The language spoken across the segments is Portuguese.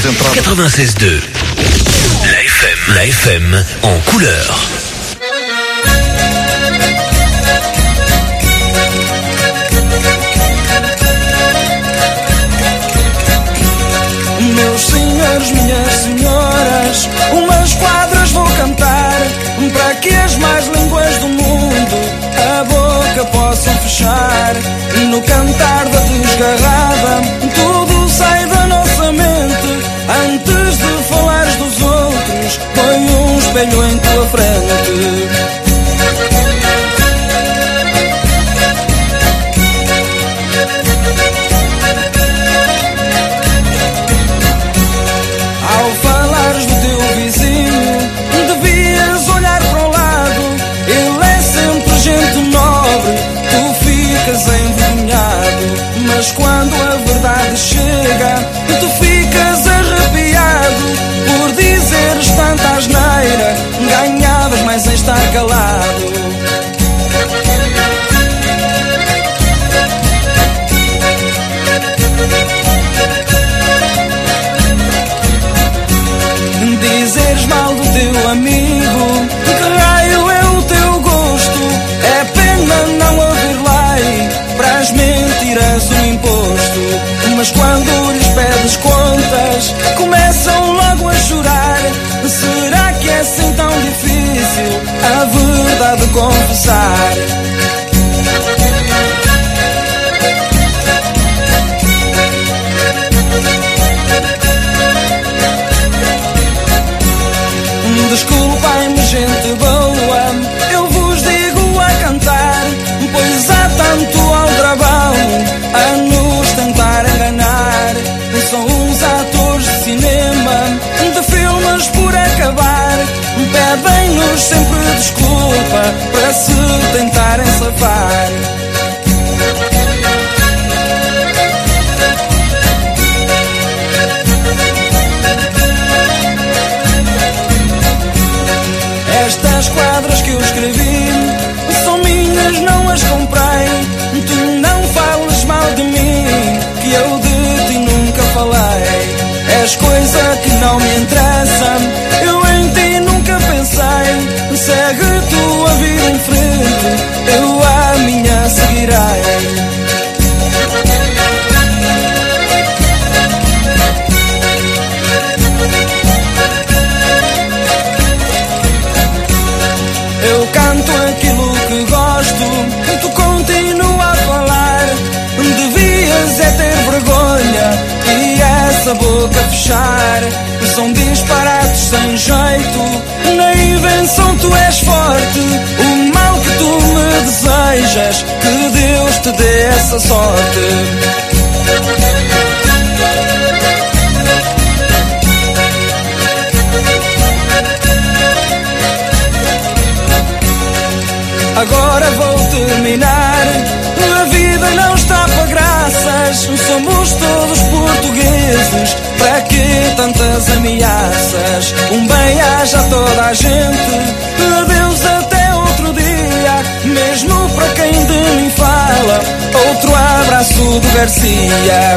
96.2. La FM en couleur. Meus senhores, minhas senhoras, umas quadras vou cantar, para que as mais línguas do mundo a boca possam fechar. No cantar da desgarrada, tudo sai da nossa mente. Antes de falares dos outros, põe um espelho em tua frente. Ao falares do teu vizinho, devias olhar para o lado. Ele é sempre gente nobre, tu ficas envergonhado. Mas quando a verdade chega, tu ficas arrepiado. Por dizeres tanta asneira, ganhavas mais em estar calado. Dizeres mal do teu amigo, que raio é o teu gosto? É pena não haver lei para as mentiras o imposto. Mas quando lhes pedes contas, começam logo a chorar. Será que é assim tão difícil a verdade confessar? Desculpem-me, gente boa, eu vos digo a cantar, pois há tanto aldrabão a nos tentar enganar. São uns atores de cinema, de filmes por acabar, pedem-nos sempre desculpa para se tentarem safar. Estas quadras que eu escrevi são minhas, não as comprei. Tu não fales mal de mim, que eu de ti nunca falei. És coisa que não me interessa, eu em ti nunca pensei. Segue tu a vida em frente, eu a minha seguirei. Eu canto aquilo que gosto, tu continua a falar. Devias é ter vergonha e essa boca fechar. São disparates sem jeito, na invenção tu és forte. O mal que tu me desejas, que Deus te dê essa sorte. Agora vou terminar, a vida não está para graças. Somos todos portugueses, para que tantas ameaças? Um bem-aja a toda a gente, adeus até outro dia. Mesmo para quem de mim fala, outro abraço do Garcia.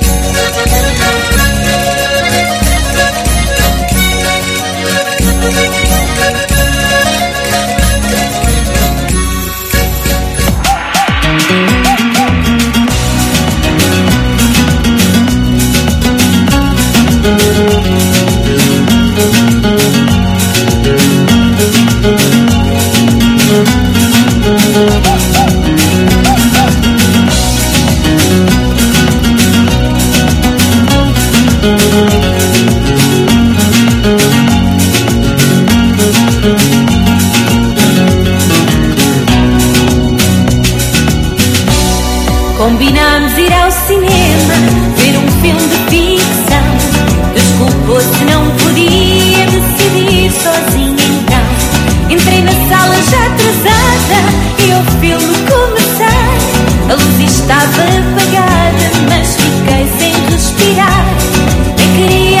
Combinámos ir ao cinema, ver um filme de ficção. Desculpou-se, não podia decidir sozinha então. Entrei na sala já atrasada e o filme começar. A luz estava apagada, mas fiquei sem respirar. Nem queria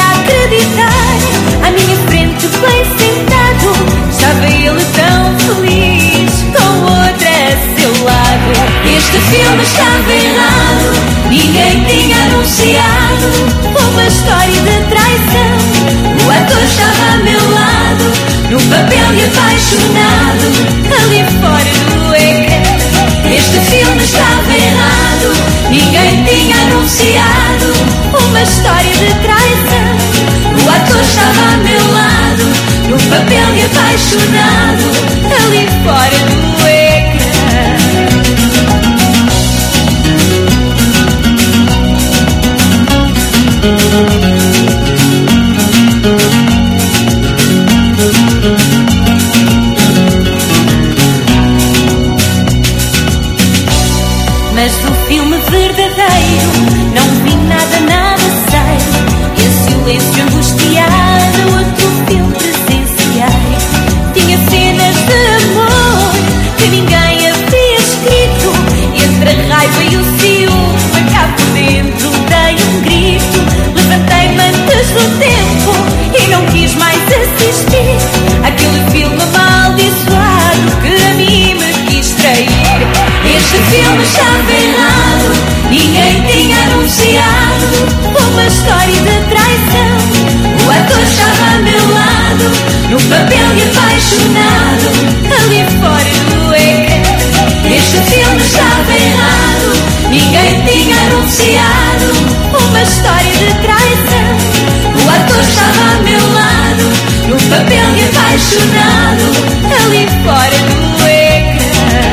no papel e apaixonado, ali fora do ecrã. Este filme estava errado, ninguém tinha anunciado uma história de traição. O ator estava a meu lado, no papel e apaixonado, ali fora do ecrã. Mas do filme verdadeiro não vi nada, nada sério. E a silêncio angustiado, outro filme presenciei. Tinha cenas de amor que ninguém havia escrito. E entre a raiva e o ciúme, cá por dentro dei um grito. Levantei-me antes do tempo e não quis mais assistir àquele filme amaldiçoado que a mim me quis trair. Este filme estava errado, ninguém tinha anunciado uma história de traição. O ator estava a meu lado, no papel e apaixonado, ali fora do ecrã. Este filme estava errado, ninguém tinha anunciado uma história de traição. O ator estava a meu lado, no papel e apaixonado, ali fora do ecrã.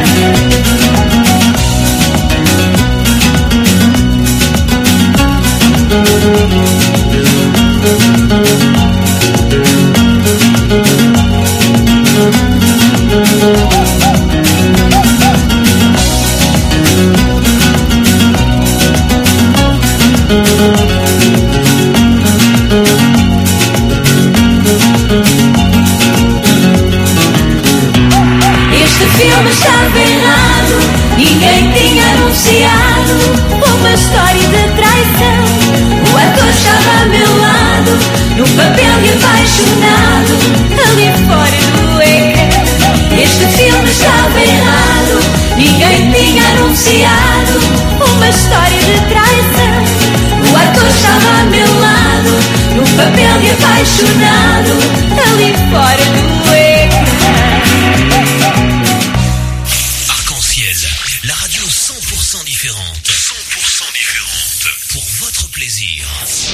Este filme estava errado, ninguém tinha anunciado uma história de traição. O ator estava a meu lado, no papel e apaixonado, ali fora do ecrã. Este filme estava errado, ninguém tinha anunciado uma história de traição. O ator estava a meu lado, no papel e apaixonado, ali fora do ecrã. Arc-en-ciel, la radio 100% différente. 100% différente. Pour votre plaisir.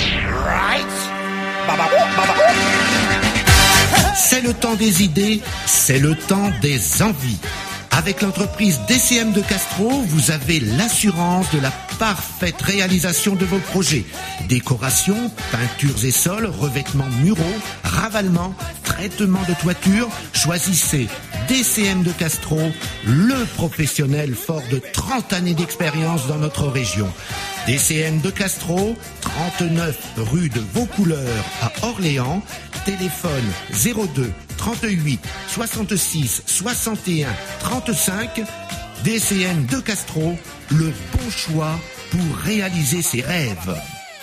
C'est le temps des idées, c'est le temps des envies. Avec l'entreprise DCM de Castro, vous avez l'assurance de la parfaite réalisation de vos projets. Décoration, peintures et sols, revêtements muraux, ravalement, traitement de toiture. Choisissez DCM de Castro, le professionnel fort de 30 années d'expérience dans notre région. DCM de Castro, 39 rue de Vaucouleurs à Orléans. Téléphone 02 38 66 61 35. DCM de Castro, le bon choix pour réaliser ses rêves.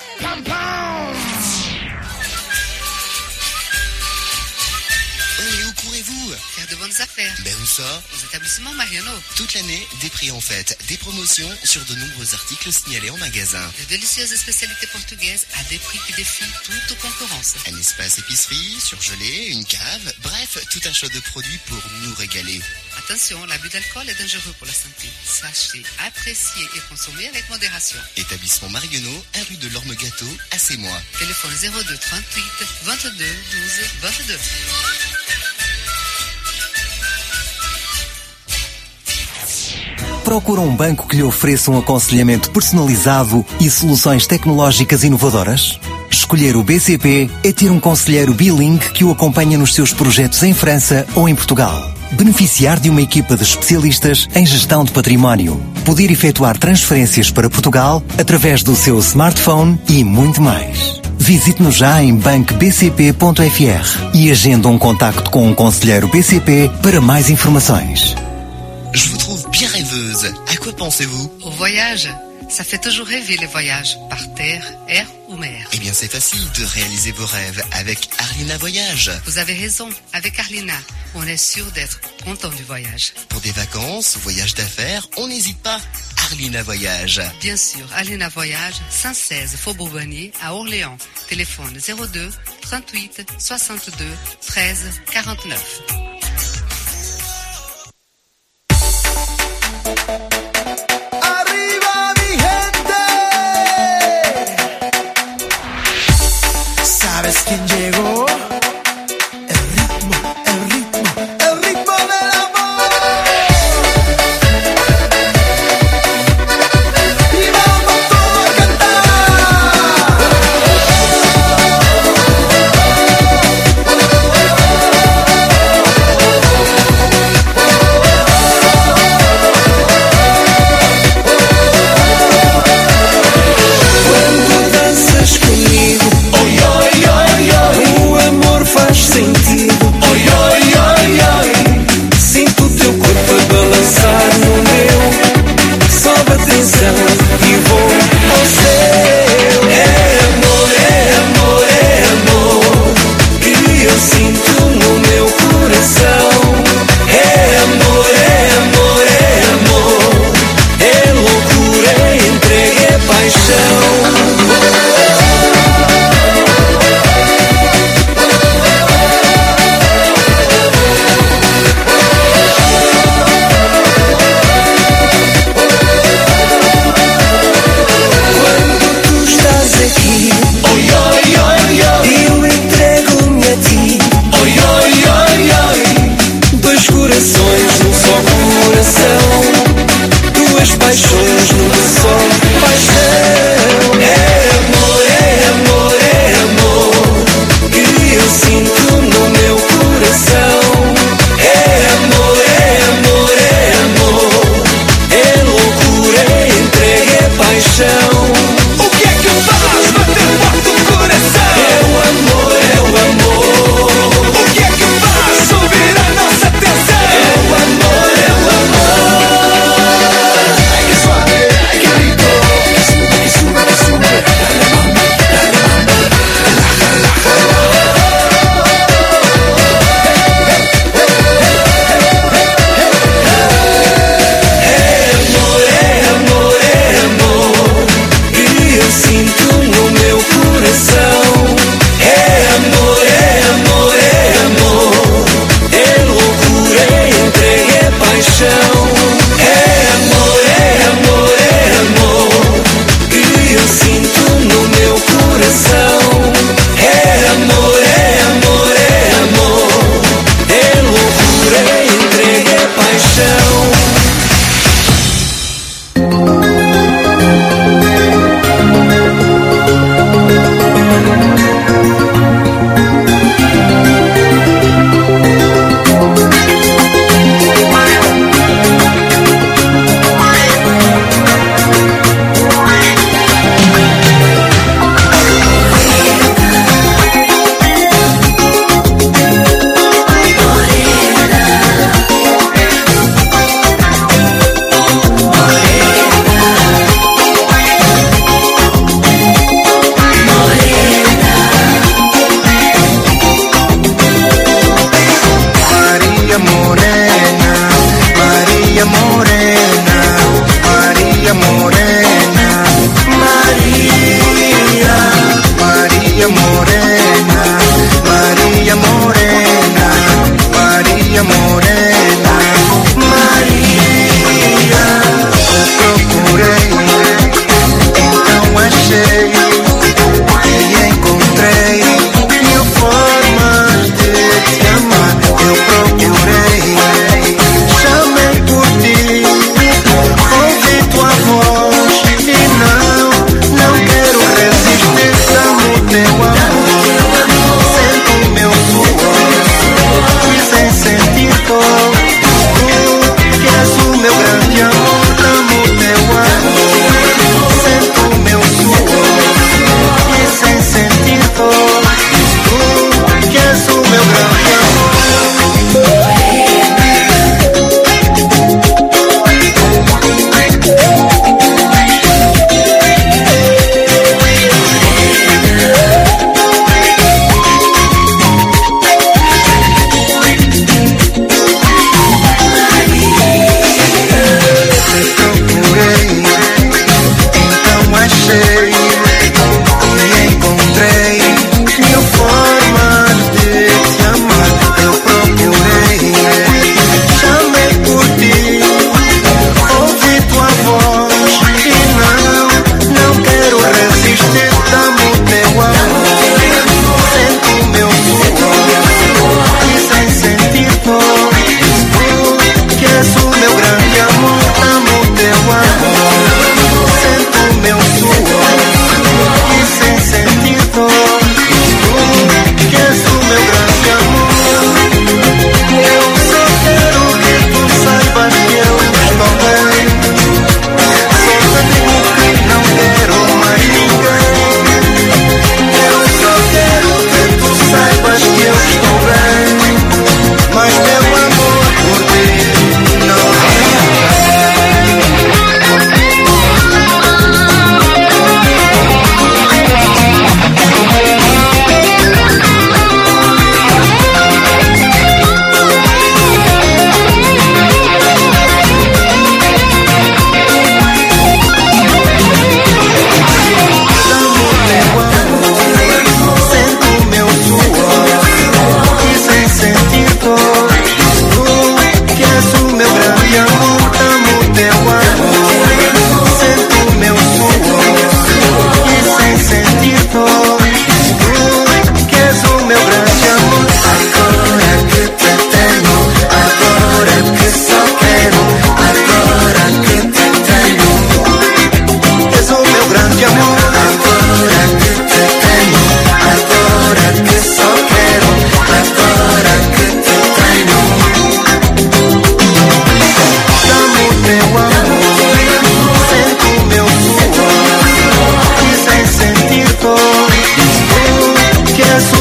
Et où courez-vous? Faire de bonnes affaires. Ben où ça? Aux établissements Mariano. Toute l'année, des prix en fête, des promotions sur de nombreux articles signalés en magasin. De délicieuses spécialités portugaises à des prix qui défient toute concurrence. Un espace épicerie, surgelé, une cave, bref, tout un choix de produits pour nous régaler. Attention, l'abus d'alcool est dangereux pour la santé. Sachez apprécier et consommer avec modération. Établissement Mariano, 1 rue de l'Orme Gâteau, à Sémois. Téléphone 02 38 22 12 22. Procura um banco que lhe ofereça um aconselhamento personalizado e soluções tecnológicas inovadoras? Escolher o BCP é ter um conselheiro bilingue que o acompanha nos seus projetos em França ou em Portugal. Beneficiar de uma equipa de especialistas em gestão de património. Poder efetuar transferências para Portugal através do seu smartphone e muito mais. Visite-nos já em bancobcp.fr e agenda um contacto com um conselheiro BCP para mais informações. Je vous trouve bien rêveuse. À quoi pensez-vous? Au voyage. Ça fait toujours rêver les voyages, par terre, air ou mer. Eh bien, c'est facile de réaliser vos rêves avec Arlina Voyage. Vous avez raison, avec Arlina, on est sûr d'être content du voyage. Pour des vacances, voyages d'affaires, on n'hésite pas. Arlina Voyage. Bien sûr, Arlina Voyage, 116 Faubourg Bonnier à Orléans. Téléphone 02 38 62 13 49. Arriba mi gente. ¿Sabes quién llegó? El ritmo del amor. Y vamos todos a cantar. Cuando danzas conmigo, oh, yo, o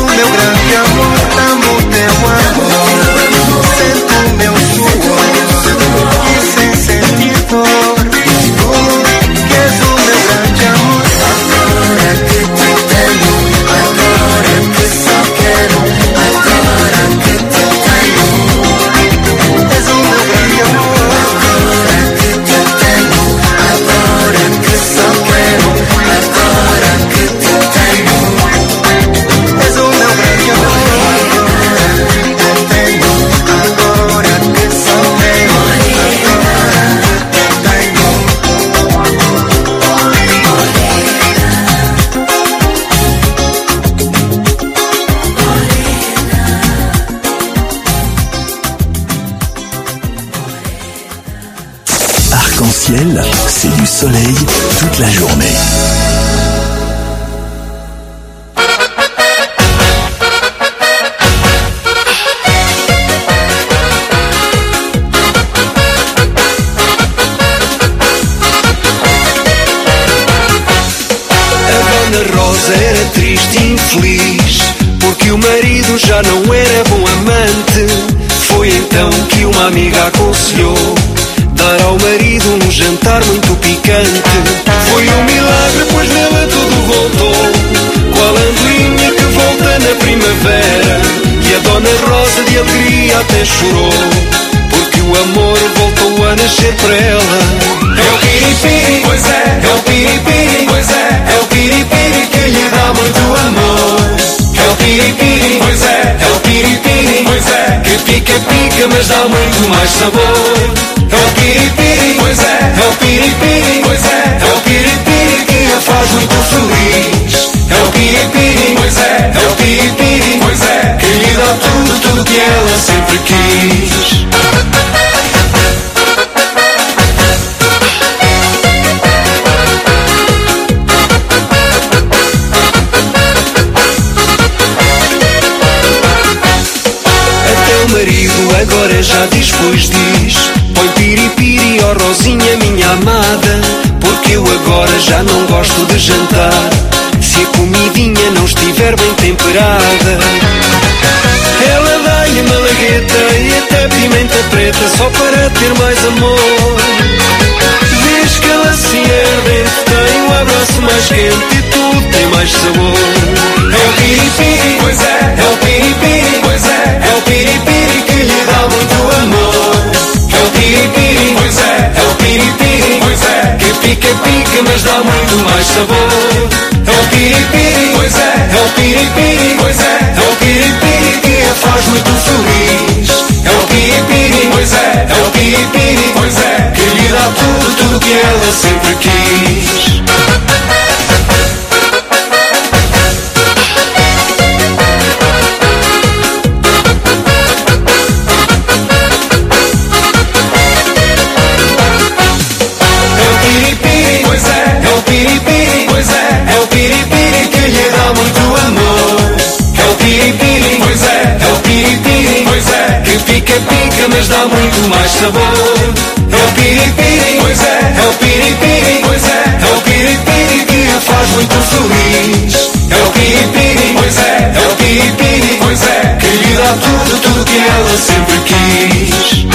o meu grande amor, amo teu amor. Sinto meu suor e sem sentir dor. Que és o meu grande amor. Agora que te tenho, agora que só quero, agora que te tenho. És o meu grande amor. Agora que te tenho, agora que só quero, agora que te tenho. És o meu grande amor. Agora que te tenho, agora que só quero, agora que te tenho. Arc-en-ciel, c'est du soleil toute la journée. A Dona Rosa era triste e infeliz, porque o marido já não era bom amante. Foi então que uma amiga aconselhou dar ao marido um jantar muito picante. Foi um milagre, pois nela tudo voltou, qual andorinha que volta na primavera. E a Dona Rosa de alegria até chorou, porque o amor voltou a nascer para ela. É o piripiri, pois é o piripiri, pois é o piripiri que lhe dá muito amor. É o piripiri, pois é o piripiri, pois é que pica, mas dá muito mais sabor. É o piripiri, pois é o piripiri, pois é o piripiri que a faz muito feliz. É o piripiri, pois é o piripiri, pois é que lhe dá tudo que ela sempre quis. O marido agora já diz, pois diz: põe piripiri, ó Rosinha minha amada, porque eu agora já não gosto de jantar se a comidinha não estiver bem temperada. Ela dá-lhe malagueta e até pimenta preta só para ter mais amor. Vês que ela se ergue, tem um abraço mais quente e tudo tem mais sabor. É o piripiri, pois é o piripiri, pois é o piripiri que lhe dá muito amor. É o piripiri, pois é o piripiri, pois é que pica, mas dá muito mais sabor. É o piripiri, pois é o piripiri, pois é o piripiri que a faz muito feliz. É o piripiri, pois é o piripiri, pois é que lhe dá tudo que ela sempre quis. Piripiri, pois é o piripiri que lhe dá muito amor. É o piripiri, pois é o piripiri, pois é que pica, mas dá muito mais sabor. É o piripiri, pois é o piripiri, pois é o piripiri que a faz muito feliz. É o piripiri, pois é o piripiri, pois é que lhe dá tudo que ela sempre quis.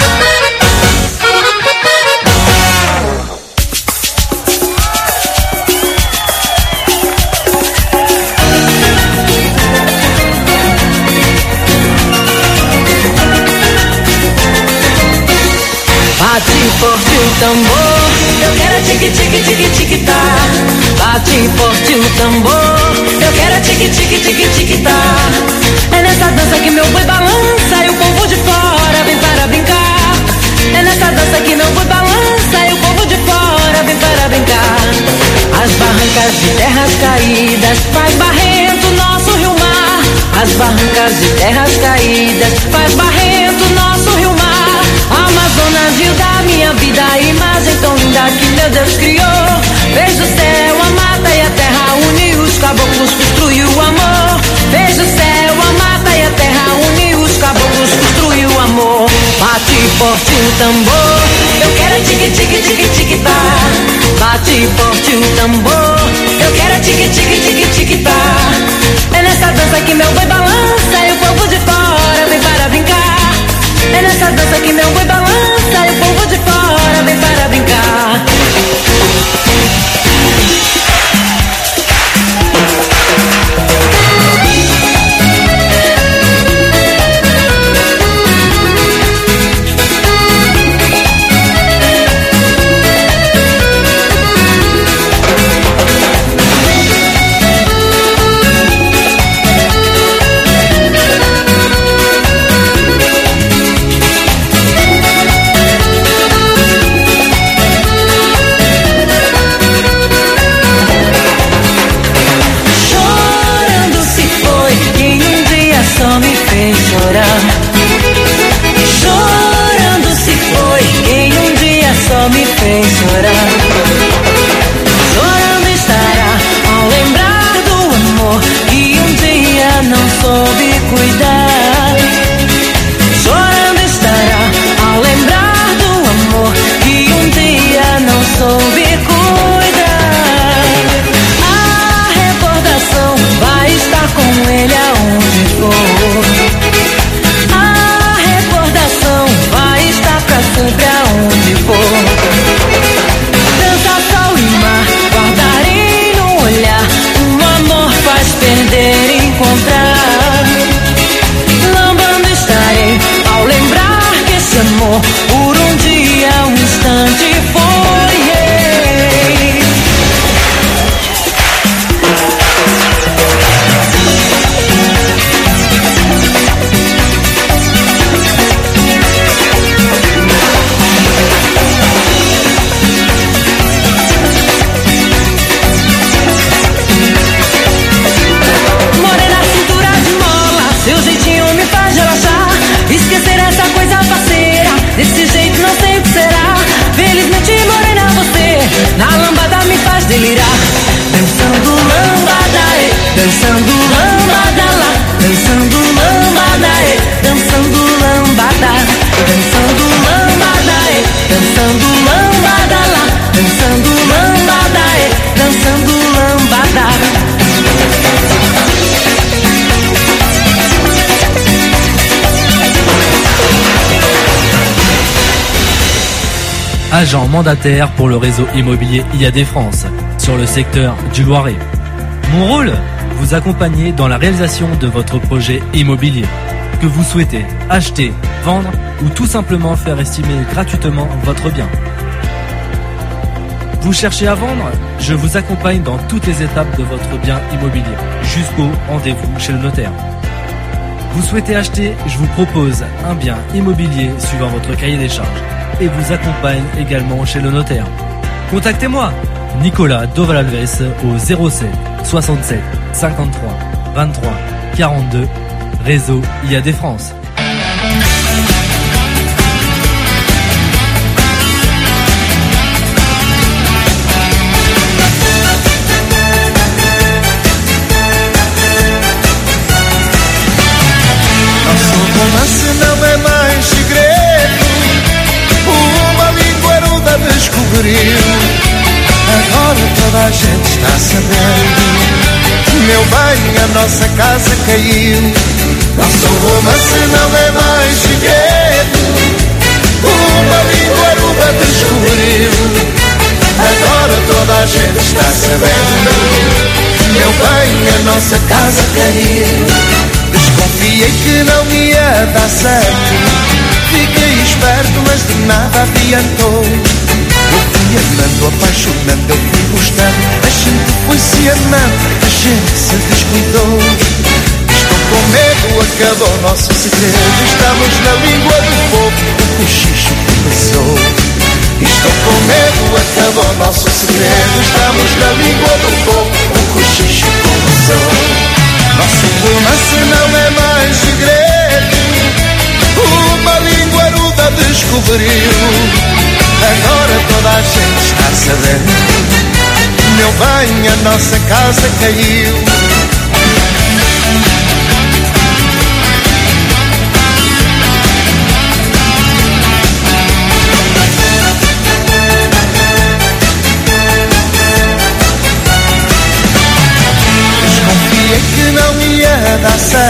Bate forte o tambor, eu quero tique-tique-tique-tique-tá. Bate forte o tambor, eu quero tique-tique-tique-tique-tá. É nessa dança que meu boi balança e o povo de fora vem para brincar. É nessa dança que meu boi balança e o povo de fora vem para brincar. As barrancas de terras caídas faz barrento nosso rio-mar. As barrancas de terras caídas faz barrento nosso rio-mar. Amazonas, rio da minha vida, a imagem tão linda que meu Deus criou. Vejo o céu, a mata e a terra une os caboclos, construiu o amor. Vejo o céu, a mata e a terra une os caboclos, construiu o amor. Bate forte o tambor, eu quero tique-tique-tique-tique-tá. Bate forte o tambor, eu quero tique, tique, tique, tique, tá. É nessa dança que meu boi balança e o povo de fora vem para brincar. É nessa dança que meu boi balança e o povo de fora vem para brincar. Chorando se foi quem um dia só me fez chorar. Chorando estará ao lembrar do amor que um dia não soube cuidar. Chorando estará ao lembrar do amor que um dia não soube cuidar. A recordação vai estar com ele aonde for. Sempre aonde for. Dança, sol e mar, guardarei no olhar. Um amor faz perder e encontrar. Lambando estarei ao lembrar que esse amor por um dia, um instante foi. Esquecer essa coisa parceira, desse jeito não sei o que será. Felizmente morena você, na lambada me faz delirar. Dançando lambada, dançando lambada lá. Dançando lambada, dançando lambada. Dançando lambada, dançando lambada lá. Dançando lambada, dançando lambada. Agent mandataire pour le réseau immobilier IAD France, sur le secteur du Loiret. Mon rôle, vous accompagner dans la réalisation de votre projet immobilier, que vous souhaitez acheter, vendre ou tout simplement faire estimer gratuitement votre bien. Vous cherchez à vendre? Je vous accompagne dans toutes les étapes de votre bien immobilier, jusqu'au rendez-vous chez le notaire. Vous souhaitez acheter? Je vous propose un bien immobilier suivant votre cahier des charges et vous accompagne également chez le notaire. Contactez-moi, Nicolas Dovalalves au 07 67 53 23 42, réseau IAD France. Nosso romance não é mais segredo, uma linguaruda descobriu. Agora toda a gente está sabendo. Meu bem, a nossa casa caiu. Nosso romance não é mais segredo, uma linguaruda descobriu. Agora toda a gente está sabendo. Meu bem, a nossa casa caiu. Desconfiei que não ia dar certo, fiquei esperto, mas de nada adiantou. Eu fui amando, apaixonando, eu fui gostando, a gente foi se amando, a gente se descuidou. Estou com medo, acabou o nosso segredo, estamos na língua do fogo, o cochicho começou. Estou com medo, acabou o nosso segredo, estamos na língua do fogo, o cochicho começou. Nosso romance não é mais segredo, uma linguaruda descobriu. Agora toda a gente está sabendo. Meu bem, a nossa casa caiu.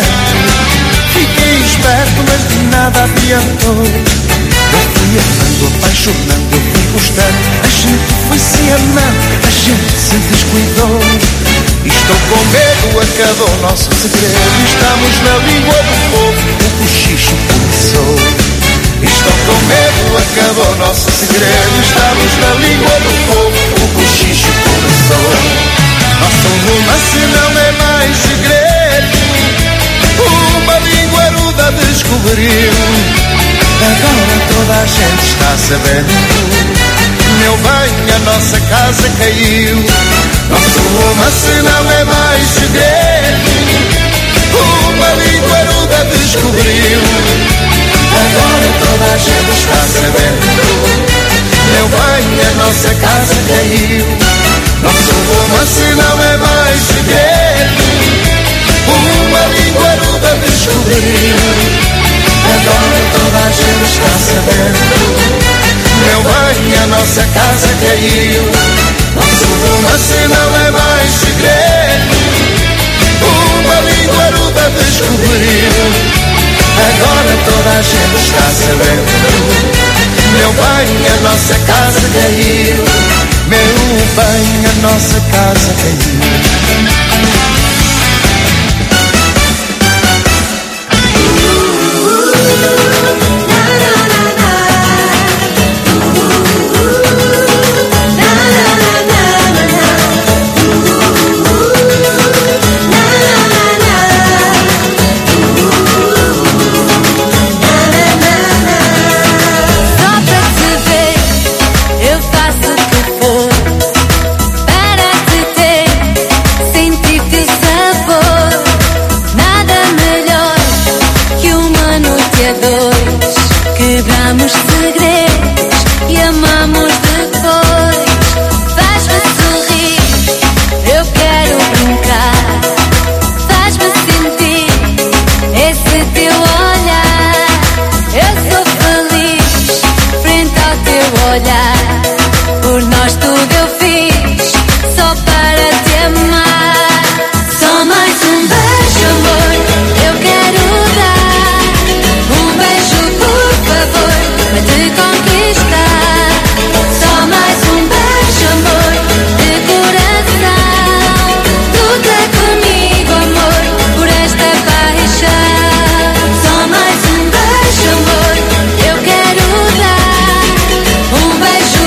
Fiquei esperto, mas de nada adiantou. Eu fui amando, apaixonando, eu fui gostando. A gente foi se amando, a gente se descuidou. Estou com medo, acabou o nosso segredo. Estamos na língua do povo, o cochicho começou. Estou com medo, acabou o nosso segredo. Estamos na língua do povo, o cochicho começou. Nosso romance não é mais segredo. Uma língua ruda descobriu. Agora toda a gente está sabendo. Meu bem, a nossa casa caiu. Nosso romance não é mais segredo. Uma língua ruda descobriu. Agora toda a gente está sabendo. Meu bem, a nossa casa caiu. Nosso romance não é mais segredo. Uma língua ruda descobriu. Agora toda a gente está sabendo. Meu bem, a nossa casa caiu. Nosso romance não é mais segredo. Uma língua ruda descobriu. Agora toda a gente está sabendo. Meu bem, a nossa casa caiu. Meu bem, a nossa casa caiu. Quebramos segredos e amamos depois. Faz-me sorrir, eu quero brincar. Faz-me sentir esse teu olhar. Eu sou feliz frente ao teu olhar. Por nós tudo eu fiz só para te amar. Só mais um beijo, amor, eu quero dar. Um beijo, por favor, para te conquistar. Só mais um beijo, amor, de coração. Luta comigo, amor, por esta paixão. Só mais um beijo, amor, eu quero dar. Um beijo,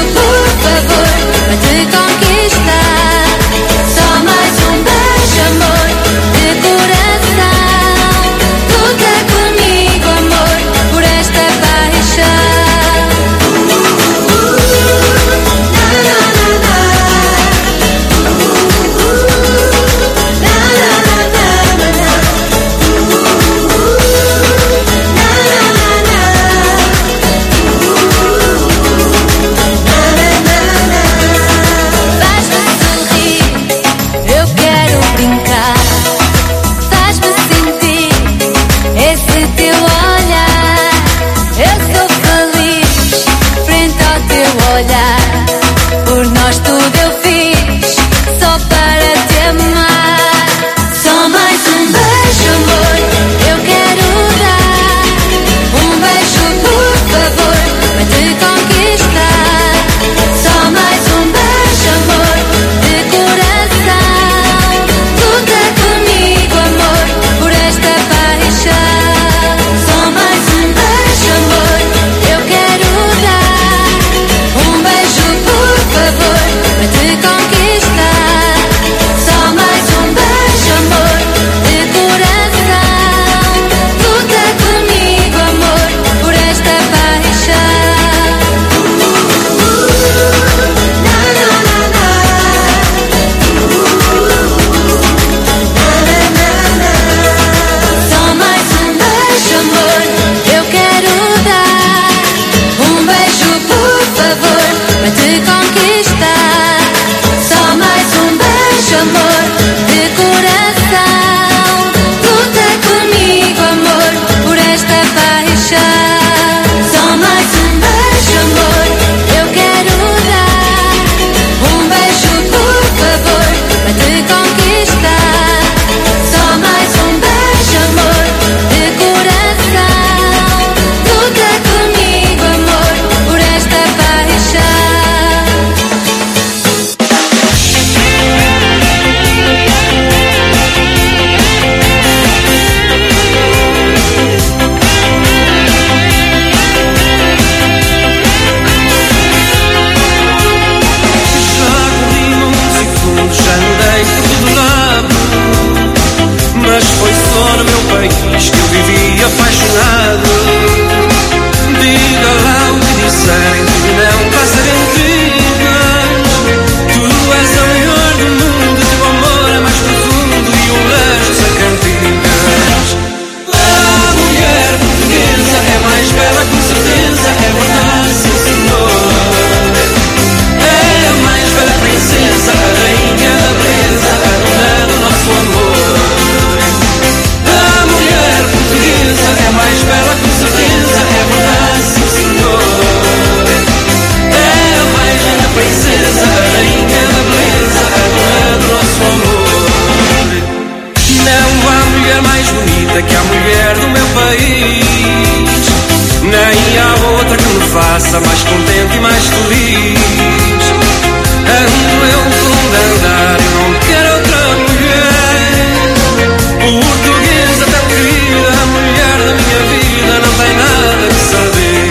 casa mais contente e mais feliz. Ando eu com andar e não quero outra mulher. Portuguesa tão querida, a mulher da minha vida não tem nada que saber.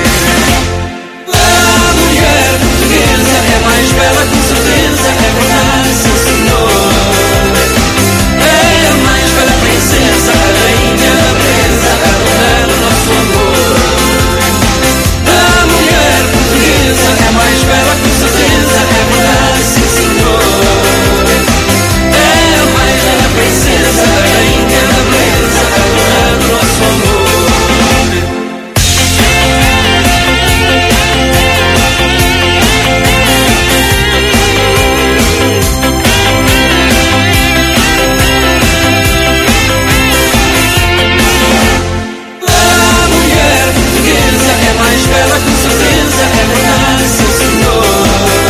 A mulher portuguesa é mais bela com certeza, é verdade, sim senhor. É a mais bela princesa, a rainha da beleza, a dona do nosso amor. A mulher portuguesa é mais bela com certeza, é verdade, sim senhor. É a mais bela princesa, a rainha da beleza, a dona do nosso amor. Bela com certeza, é verdade, sim senhor.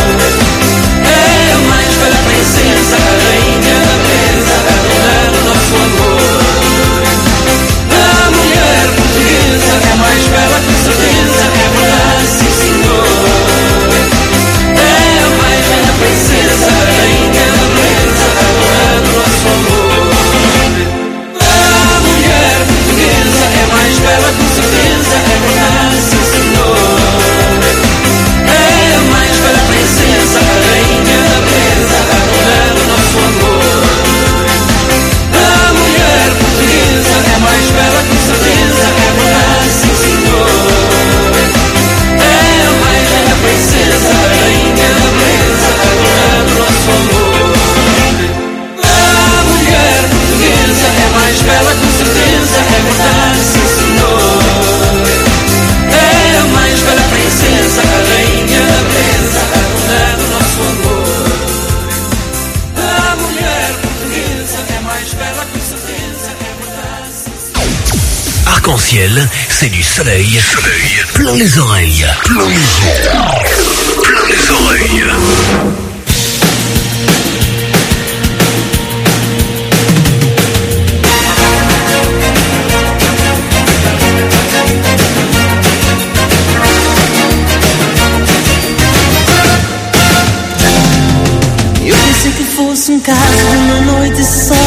É a mais bela princesa, a rainha da beleza, a dona do nosso amor. A mulher portuguesa é mais bela com certeza, é verdade, sim senhor. É a mais bela princesa, a rainha da beleza, a dona do nosso amor. A mulher portuguesa é mais bela com certeza, é verdade, sim senhor. É a mais bela princesa, a rainha da beleza, a dona do nosso amor. A mulher portuguesa é mais bela com certeza, é verdade, sim senhor. É a mais bela princesa, a rainha da beleza, a dona do nosso amor. A mulher portuguesa é mais bela com certeza, é verdade, sim senhor. É a mais bela princesa, a rainha da beleza, a dona do nosso amor. A mulher portuguesa é mais bela com certeza, é verdade, sim senhor. Arc-en-ciel, c'est du soleil, plein les oreilles. Plein les oreilles. Eu pensei que fosse um caso de uma noite só,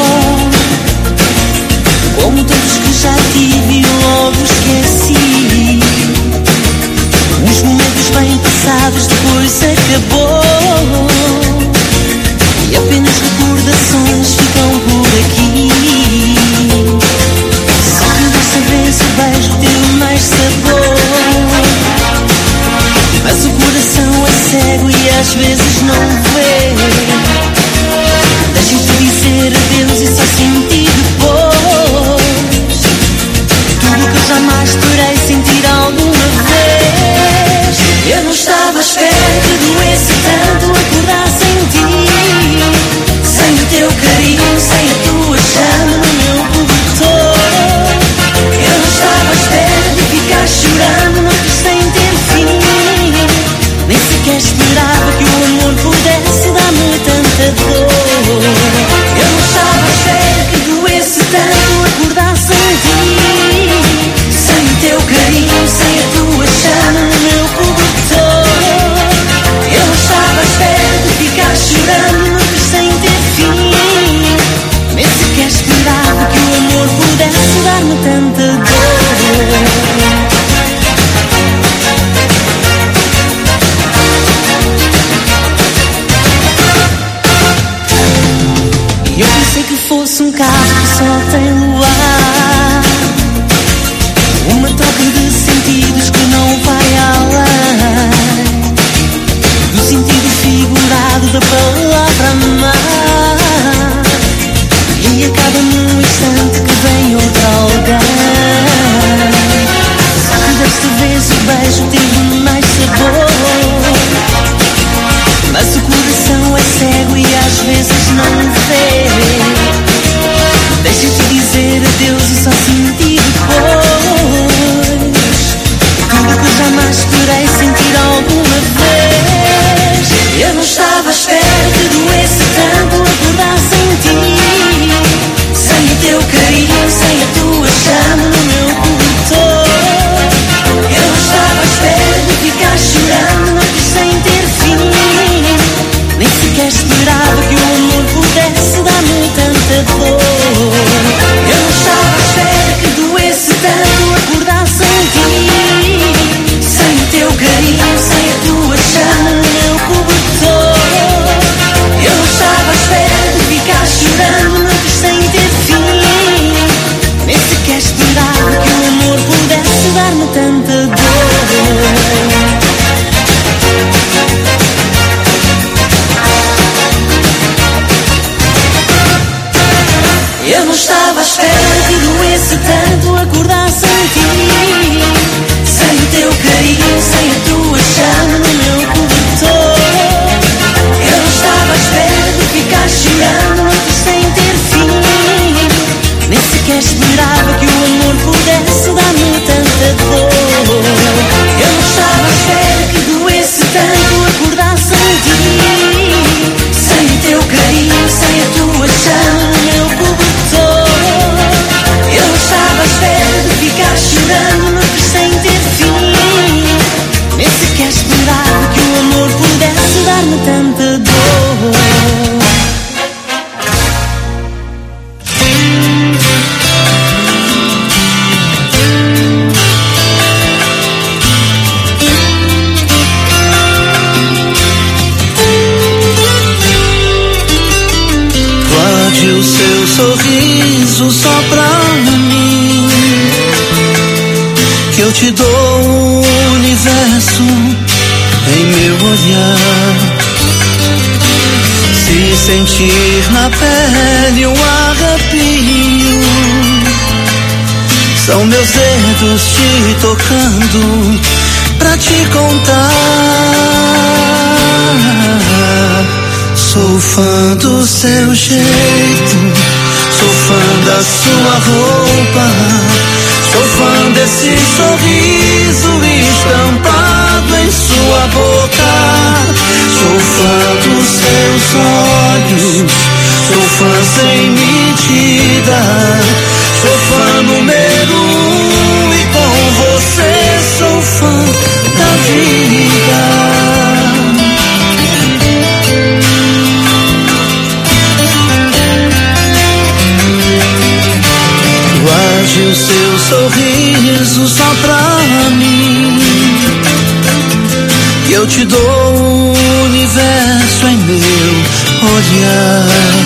como todos que já tive e logo esqueci. Os momentos bem passados depois acabou, e apenas recordações ficam por aqui. Só que desta vez o beijo teve mais sabor, mas o coração é cego e às vezes não vê. Deixem-te dizer adeus e só sentir depois tudo que eu jamais esperei sentir alguma vez. Eu não estava à espera que doesse tanto acordar sem ti, sem o teu carinho, sem a tua chama no meu cobertor. Eu não estava à espera de ficar chorando noites sem ter fim, nem sequer esperava que o amor pudesse dar-me tanta dor. Eu não estava à espera que doesse tanto acordar sem ti, sem o teu carinho, sem a tua chama no meu cobertor. Eu não estava à espera de ficar chorando noites sem ter fim, nem sequer esperava que o amor pudesse dar-me tanta dor. Eu pensei que fosse um caso que só tem luar, uma troca de sentidos que não vai além do sentido figurado da palavra amar, e acaba num instante que vem outro alguém. esperava que o amor pudesse dar-me tanta dor. Eu não estava à espera que doesse tanto acordar sem ti, sem o teu carinho, sem a tua chama, meu cobertor. Eu não estava à espera de ficar chorando, mas sem ter fim. Nem sequer esperava que o amor pudesse dar-me tanta dor. Guarde o seu sorriso só pra mim, que eu te dou o universo em meu olhar. Se sentir na pele um arrepio, são meus dedos te tocando pra te contar. Sou fã do seu jeito, sou fã da sua roupa, sou fã desse sorriso estampado em sua boca. Sou fã dos seus olhos, sou fã sem medida, sou fã número 1 e com você sou fã da vida. Guarde o seu sorriso só pra mim, e eu te dou o universo em meu olhar.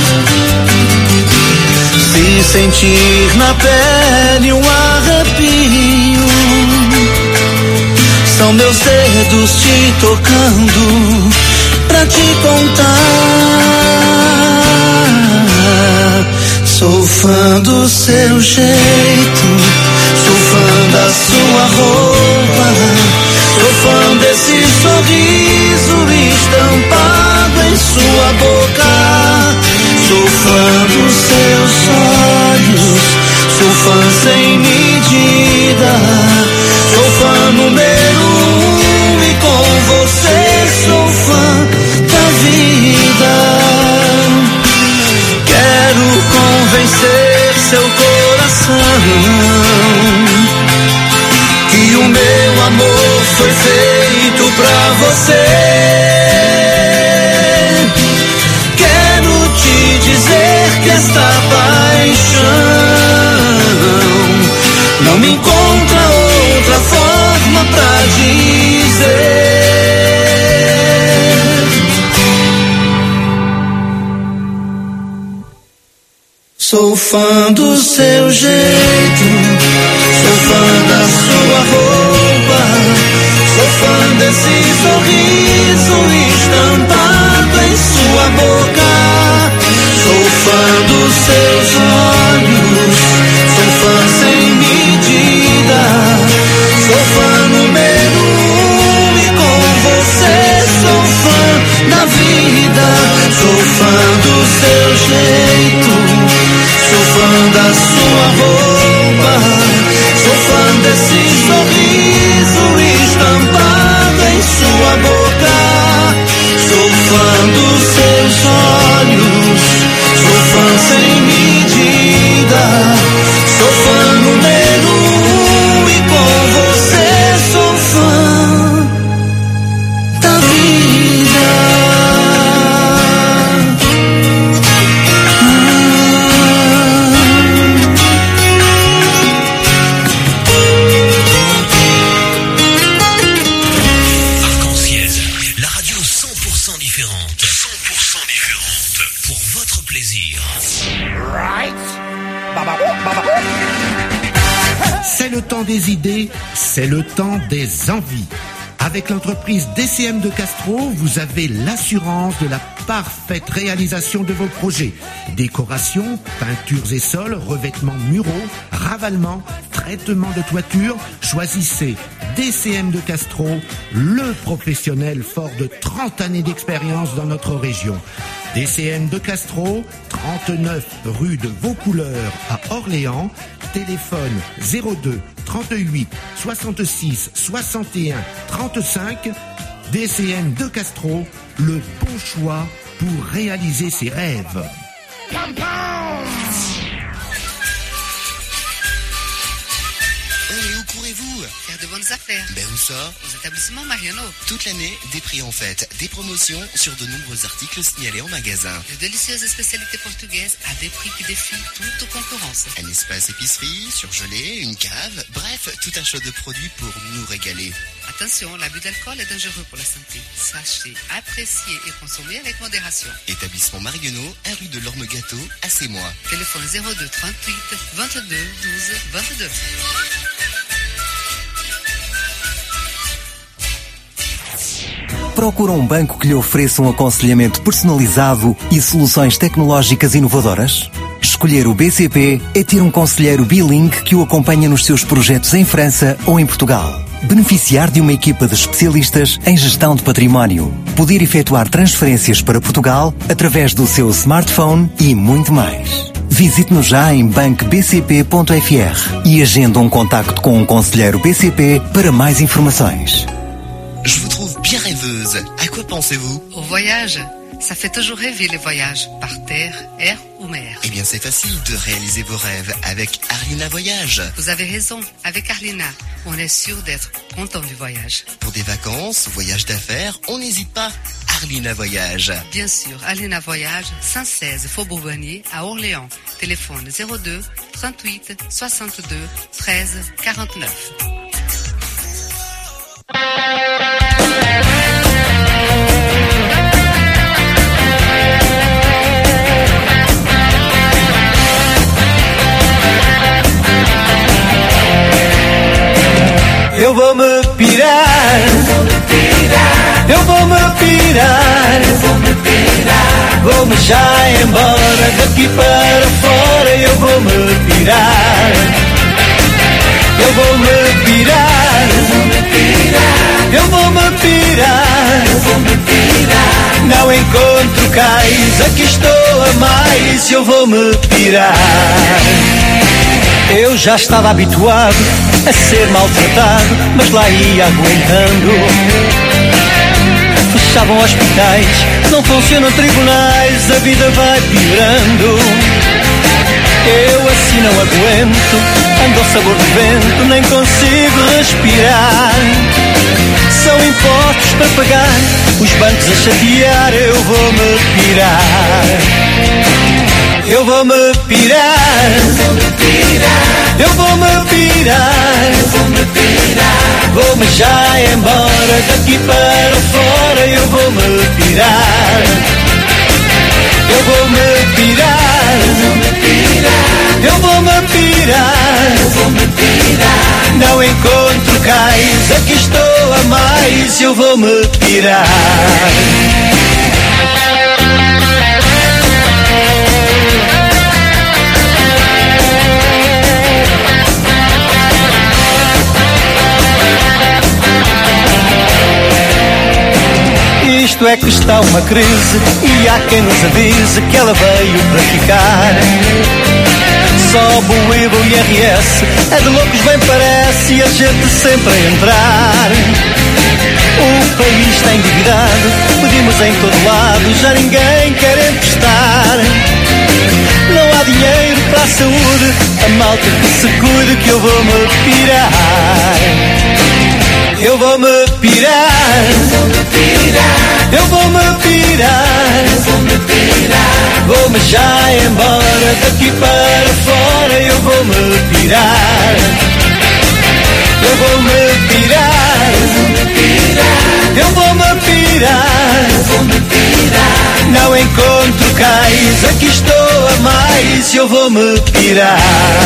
Se sentir na pele um arrepio, são meus dedos te tocando pra te contar. Sou fã do seu jeito, sou fã da sua roupa, sou fã desse sorriso estampado em sua boca. Sou fã dos seus olhos, sou fã sem medida, sou fã número 1 e com você sou fã da vida. Quero convencer seu coração que o meu amor foi feito pra você. Quero te dizer que esta paixão não me encontra outra forma pra dizer. Sou fã do seu jeito, sou fã da sua roupa, sou fã desse sorriso estampado em sua boca. Sou fã dos seus olhos, sou fã sem medida, sou fã número 1 e com você sou fã da vida. Sou fã do seu jeito, sou fã da sua roupa, sou fã desse sorriso estampado em sua boca. Sou fã dos seus olhos, sou fã sem medida, sou fã número 1 e com você sou fã da vida. C'est le temps des idées, c'est le temps des envies. Avec l'entreprise DCM de Castro, vous avez l'assurance de la parfaite réalisation de vos projets. Décoration, peintures et sols, revêtements muraux, ravalement, traitement de toiture. Choisissez DCM de Castro, le professionnel fort de 30 années d'expérience dans notre région. DCM de Castro, 39 rue de Vaucouleurs à Orléans, Téléphone 02 38 66 61 35. DCM de Castro, le bon choix pour réaliser ses rêves. Où courez-vous? Faire de bonnes affaires. Ben où ça? Aux établissements Mariano. Toute l'année, des prix en fête, des promotions sur de nombreux articles signalés en magasin. De délicieuses spécialités portugaises à des prix qui défient toute concurrence. Un espace épicerie, surgelé, une cave, bref, tout un choix de produits pour nous régaler. Attention, l'abus d'alcool est dangereux pour la santé. Sachez, apprécier et consommer avec modération. Établissement Mariano, 1 rue de l'Orme-Gâteau, à Sémois. Téléphone 02 38 22 12 22. Procura um banco que lhe ofereça um aconselhamento personalizado e soluções tecnológicas inovadoras? Escolher o BCP é ter um conselheiro bilingue que o acompanha nos seus projetos em França ou em Portugal. Beneficiar de uma equipa de especialistas em gestão de património. Poder efetuar transferências para Portugal através do seu smartphone e muito mais. Visite-nos já em bancobcp.fr e agenda um contacto com um conselheiro BCP para mais informações. Je vous trouve bien rêveuse. À quoi pensez-vous? Au voyage. Ça fait toujours rêver les voyages, par terre, air ou mer. Eh bien, c'est facile de réaliser vos rêves avec Arlina Voyage. Vous avez raison, avec Arlina, on est sûr d'être content du voyage. Pour des vacances, voyages d'affaires, on n'hésite pas. Arlina Voyage. Bien sûr, Arlina Voyage, 116 Faubourg Bonnier à Orléans. Téléphone 02 38 62 13 49. Eu vou me pirar, eu vou me pirar, vou-me já embora daqui para fora. Eu vou me pirar, eu vou me pirar, eu vou me pirar, não encontro cais, aqui estou a mais. Eu vou me pirar. Eu já estava habituado a ser maltratado, mas lá ia aguentando. Fechavam hospitais, não funcionam tribunais, a vida vai piorando. Eu assim não aguento, ando ao sabor do vento, nem consigo respirar. São impostos para pagar, os bancos a chatear, eu vou me pirar. Eu vou me pirar, eu vou me pirar, vou-me já embora daqui para fora. Eu vou me pirar, eu vou me pirar, eu vou me pirar, não encontro cais, aqui estou a mais. Eu vou me pirar. Isto é que está uma crise e há quem nos avise que ela veio para ficar. Sobe o IVA e o IRS, é de loucos bem parece, e a gente sempre a entrar. O país está endividado, pedimos em todo lado, já ninguém quer emprestar. Não há dinheiro para a saúde, a malta que se cuide, que eu vou me pirar. Eu vou me pirar, eu vou me pirar, vou-me já embora daqui para fora. Eu vou me pirar, eu vou me pirar, eu vou me pirar, não encontro cais, aqui estou a mais. Eu vou me pirar.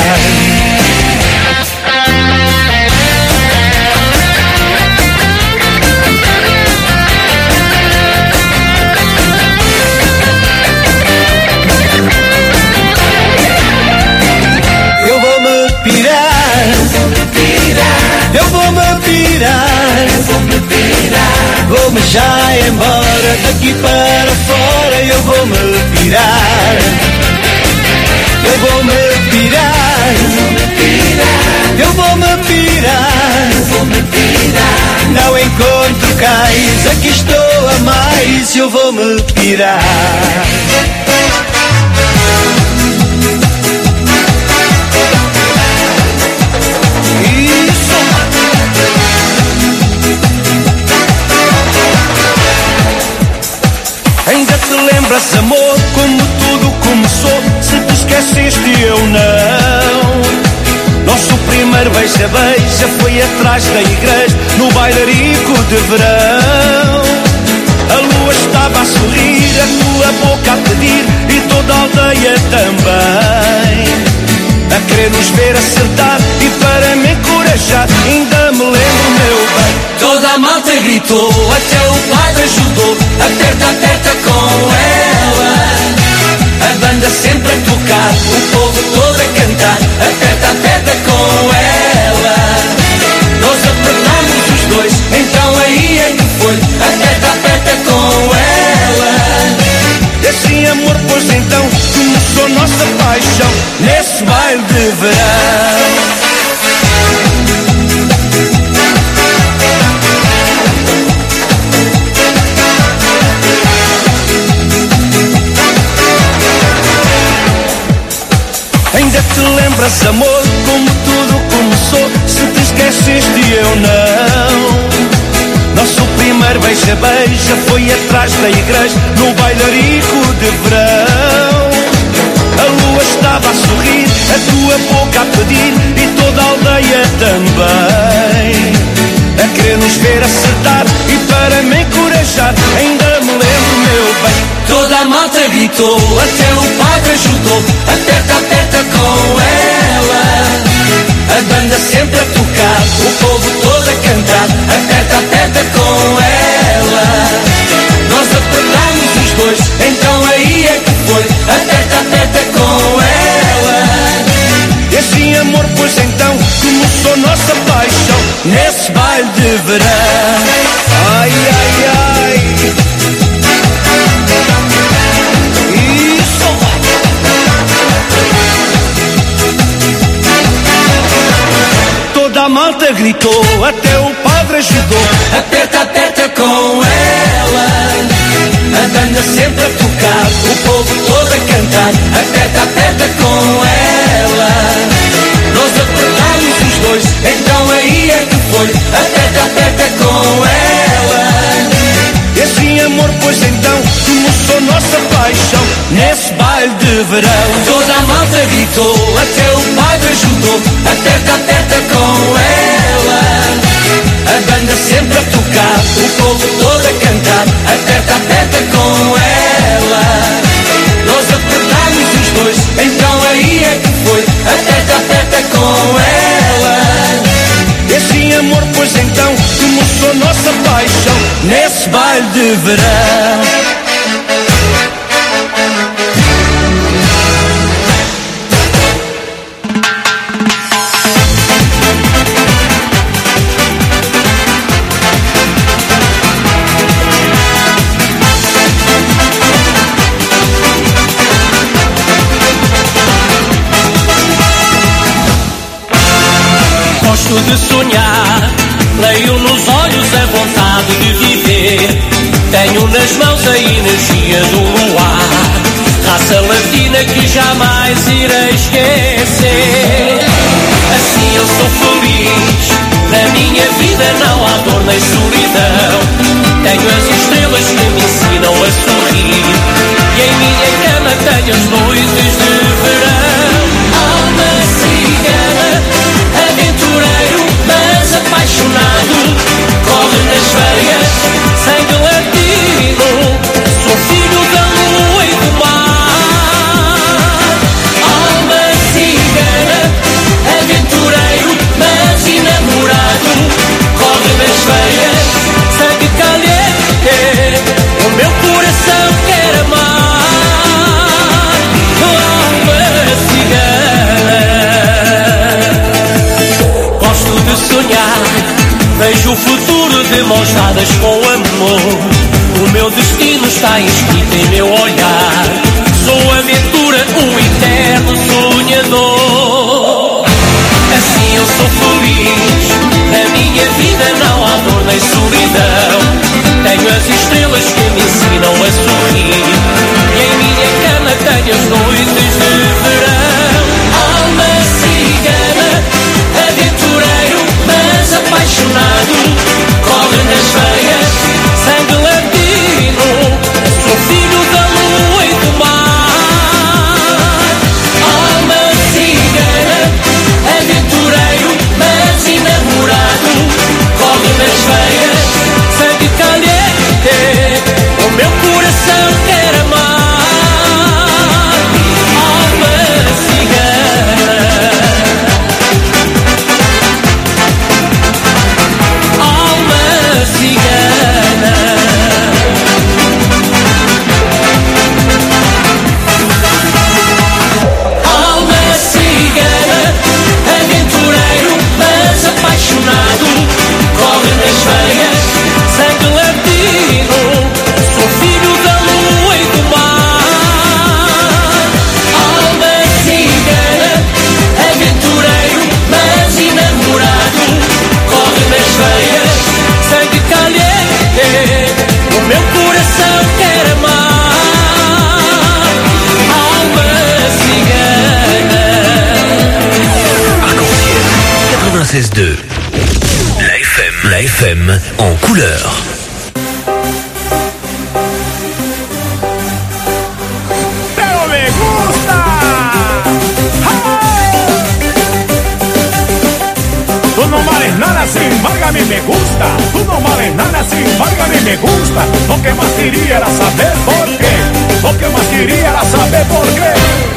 Eu vou me pirar, vou-me já embora daqui para fora. Eu vou me pirar, eu vou me pirar. Eu vou me pirar. Não encontro cais, aqui estou a mais. Eu vou me pirar. Ainda te lembras, amor, como tudo começou? Se te esqueceste, eu não. Nosso primeiro beija-beija foi atrás da igreja, no bailarico de verão. A lua estava a sorrir, a tua boca a pedir, e toda a aldeia também a querer nos ver acertar e para me encorajar. Ainda me lembro, meu bem, toda a malta gritou, até o padre ajudou. Aperta, aperta com ela, a banda sempre a tocar, o povo todo a cantar. Aperta, aperta com ela, nós apertamos os dois, então aí é que foi. Aperta, aperta com ela. E assim, amor, pois então começou nossa paixão nesse baile de verão. Ainda te lembras, amor, como tudo começou? Se te esqueceste, eu não. Nosso primeiro beija-beija foi atrás da igreja, no bailarico de verão. A lua estava a sorrir, a tua boca a pedir, e toda a aldeia também a querer nos ver acertar e para me encorajar. Ainda me lembro, meu bem, toda a malta gritou, até o padre ajudou. Aperta, aperta com ela, a banda sempre a tocar, o povo todo a cantar. Aperta, aperta com ela, nós apertamos os dois, então aí é que foi. Aperta, aperta com ela. E assim, amor, pois então começou nossa paixão nesse baile de verão. Ai, ai, ai. Isso. Toda a malta gritou, até o padre ajudou. Aperta, aperta com ela, a banda sempre a tocar, o povo todo a cantar. Aperta, aperta com ela, nós apertamos os dois, então aí é que foi. Aperta, aperta com ela. E assim, amor, pois então começou nossa paixão nesse baile de verão. Toda a malta gritou, até o padre ajudou. Aperta, aperta com ela, a banda sempre a tocar, o povo todo a cantar. Aperta, aperta com ela, nós apertamos os dois, então aí é que foi. Aperta, aperta com ela. E assim, amor, pois então começou nossa paixão nesse baile de verão. Gosto de sonhar, leio nos olhos a vontade de viver. Tenho nas mãos a energia do luar, raça latina que jamais irei esquecer. Assim eu sou feliz, na minha vida não há dor nem solidão. Tenho as estrelas que me ensinam a sorrir, e em minha cama tenho as noites de verão. Alma cigana, aventureiro, mas apaixonado, corre nas veias, sangue latino, sou filho da lua e do mar. Alma cigana, aventureiro, mas enamorado, corre nas veias, sangue caliente, o meu coração quer amar. Alma cigana, gosto de sonhar, vejo o futuro de mãos dadas com amor. O meu destino está escrito em meu olhar, sou aventura, um eterno sonhador. 96.2. La FM en couleur. Pero me gusta. Tú no vales nada, sin embargo a mí me gusta. Tú no vales nada, sin embargo a mí me gusta. Lo que más quería era saber por qué. Lo que más quería era saber por qué.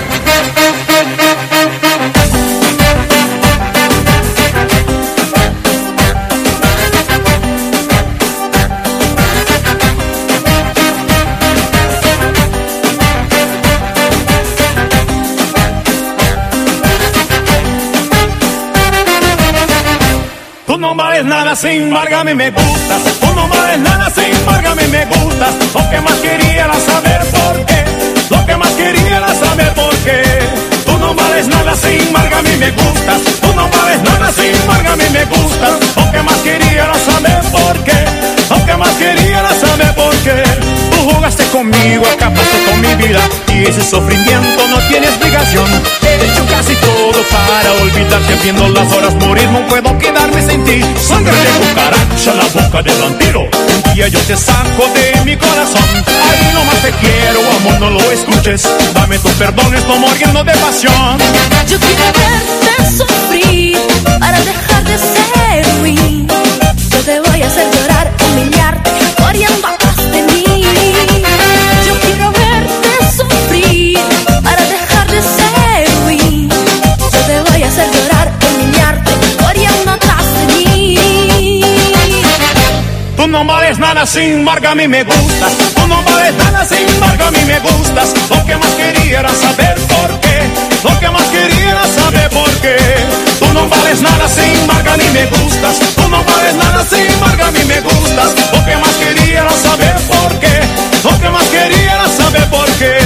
Tú no vales nada, sin embargo a mí me gustas. Tú no vales nada, sin embargo a mí me gustas. Lo que más quería era saber por qué. Lo que más quería era saber por qué. Tú no vales nada, sin embargo a mí me gustas. Tú no vales nada, sin embargo a mí me gustas. Lo que más quería era saber por qué. Lo que más quería era saber por qué. Tú jugaste conmigo, acabaste con mi vida. Y ese sufrimiento no tiene explicación. He hecho casi todo para olvidarte. Viendo las horas morir, no puedo quedarme sin ti. Sangre de cucaracha, la boca de vampiro. Un día yo te saco de mi corazón. Ahí nomás te quiero, amor, no lo escuches. Dame tu perdón, estoy muriendo de pasión. Yo quiero verte sufrir para dejar de ser ruin. Yo te voy a hacer llorar, humillarte, corriendo atrás de mí. Yo quiero verte sufrir para dejar de ser ruin. Yo te voy a hacer llorar, humillarte, corriendo atrás de mí. Tú no vales nada, sin embargo a mí me gustas. Tú no vales nada, sin embargo a mí me gustas. Lo que más quería era saber por qué. Lo que más quería era saber por qué. Tú no vales nada, sin embargo a mí me gustas. Tú no vales nada, sin embargo a mí me gustas. Lo que más quería era saber por qué. Lo que más quería era saber por qué.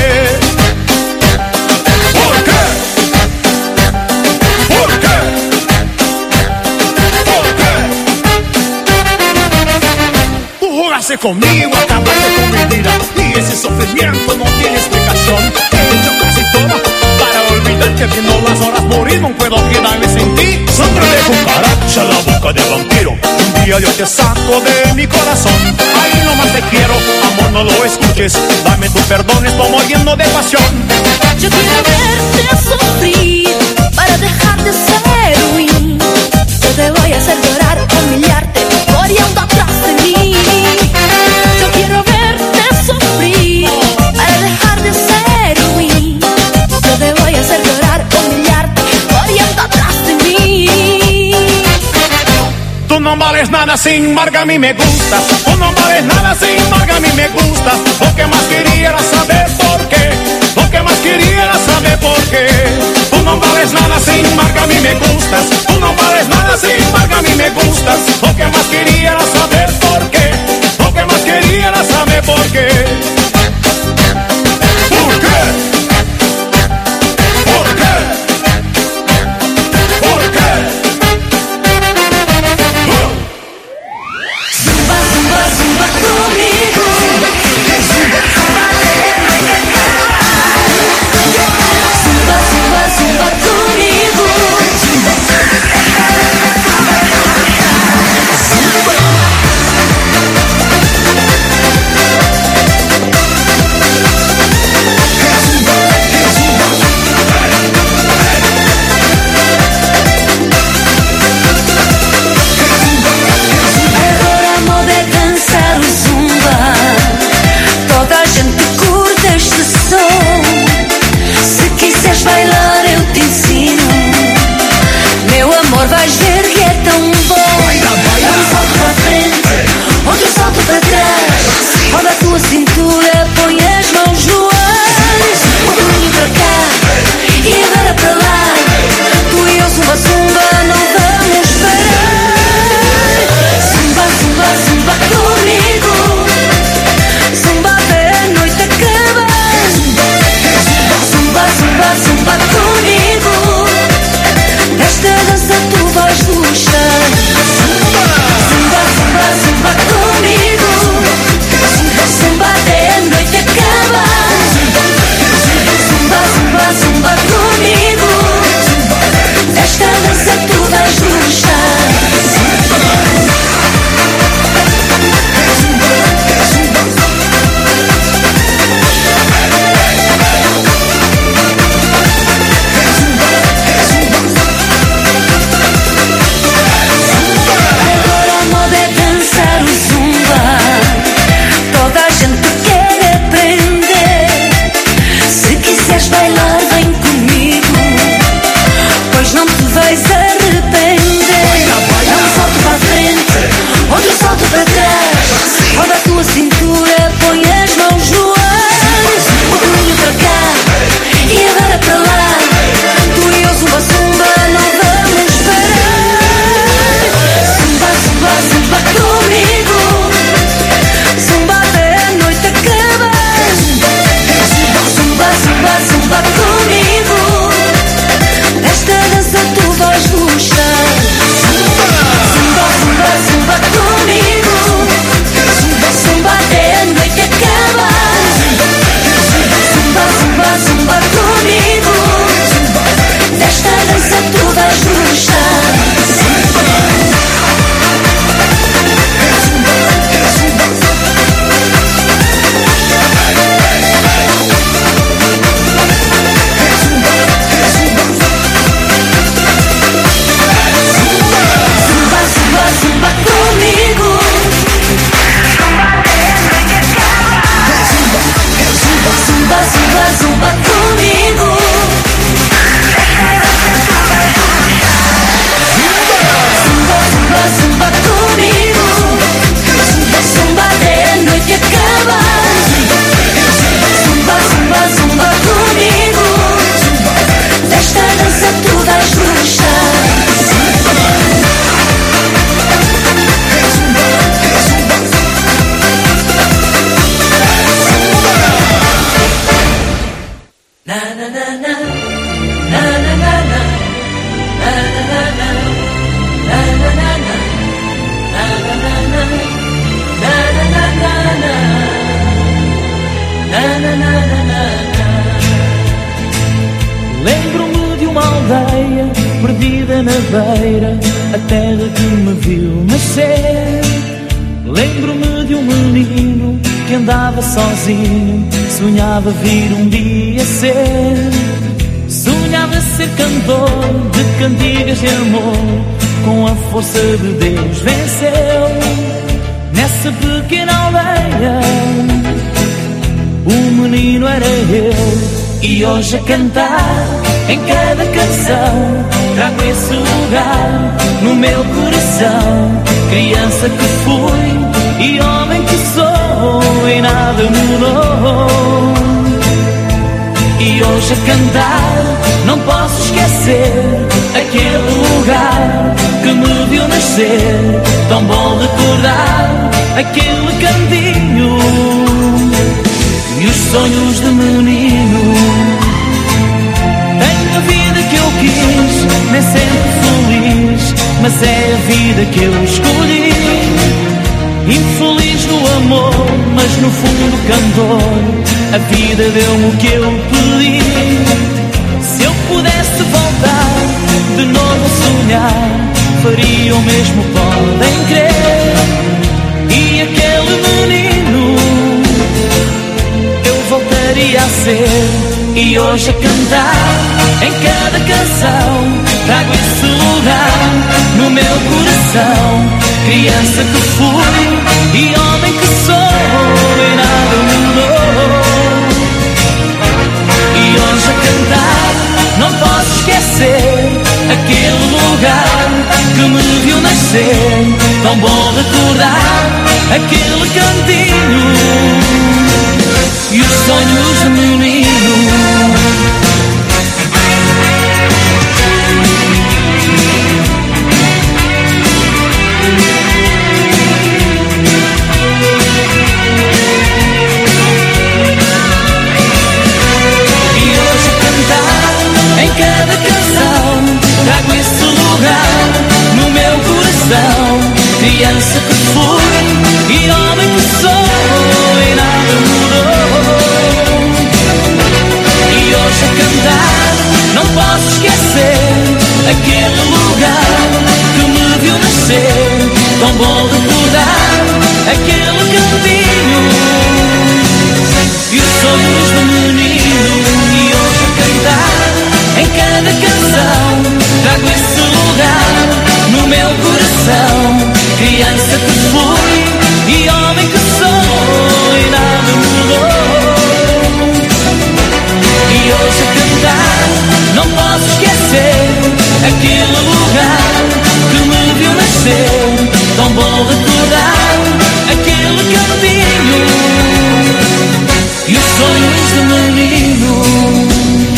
¿Por qué? ¿Por qué? ¿Por qué? Tú jugaste conmigo, acabaste con mi vida. Y ese sufrimiento no tiene explicación. He hecho casi todo para olvidarte. Viendo las horas morir, no puedo quedarme sin ti. Sangre de cucaracha, la boca de vampiro. Un día yo te saco de mi corazón. Ahí nomás te quiero, amor, no lo escuches. Dame tu perdón, estoy muriendo de pasión. Yo quiero verte sufrir para dejar de ser ruin. Yo te voy a hacer llorar, humillarte, corriendo atrás de mí. Yo quiero verte sufrir para dejar de ser ruin. Yo te voy a hacer llorar, humillarte, corriendo atrás de mí. Tú no vales nada, sin embargo a mí me gustas. Tú no vales nada, sin embargo a mí me gustas. Lo que más quería era saber por qué. Lo que más quería era saber por qué. Tú no vales nada, sin embargo a mí me gustas. Tú no vales nada, sin embargo a mí me gustas. Lo que más quería era saber por qué. Lo que más quería era saber por qué. ¿Por qué? ¿Por qué? ¿Por qué? Zumba, zumba, zumba conmigo. Zumba, zumba, zumba conmigo. dia na beira, a terra que me viu nascer. Lembro-me de um menino que andava sozinho, sonhava vir um dia ser. Sonhava ser cantor de cantigas de amor, com a força de Deus venceu. Nessa pequena aldeia, o menino era eu. E hoje a cantar, em cada canção, trago esse lugar no meu coração. Criança que fui e homem que sou, e nada mudou. E hoje a cantar, não posso esquecer aquele lugar que me viu nascer. Tão bom recordar aquele cantinho e os sonhos de menino. Tenho a vida que eu quis, nem sempre feliz, mas é a vida que eu escolhi. Infeliz no amor, mas no fundo cantor. A vida deu-me o que eu pedi. Se eu pudesse voltar de novo a sonhar, faria o mesmo, podem crer. E aquele menino eu voltaria a ser. E hoje a cantar, em cada canção, trago esse lugar no meu coração. Criança que fui e homem que sou, e nada mudou. E hoje a cantar, não posso esquecer aquele lugar que me viu nascer. Tão bom recordar aquele cantinho e os sonhos de menino. Em cada canção, trago esse lugar no meu coração. Criança que fui e homem que sou, e nada mudou. E hoje a cantar, não posso esquecer aquele lugar que me viu nascer. Tão bom recordar aquele cantinho e os sonhos do menino. E hoje a cantar, em cada canção, trago esse lugar no meu coração. Criança que fui e homem que sou, e nada mudou. E hoje a cantar, não posso esquecer aquele lugar que me viu nascer. Tão bom recordar aquele cantinho e os sonhos do menino.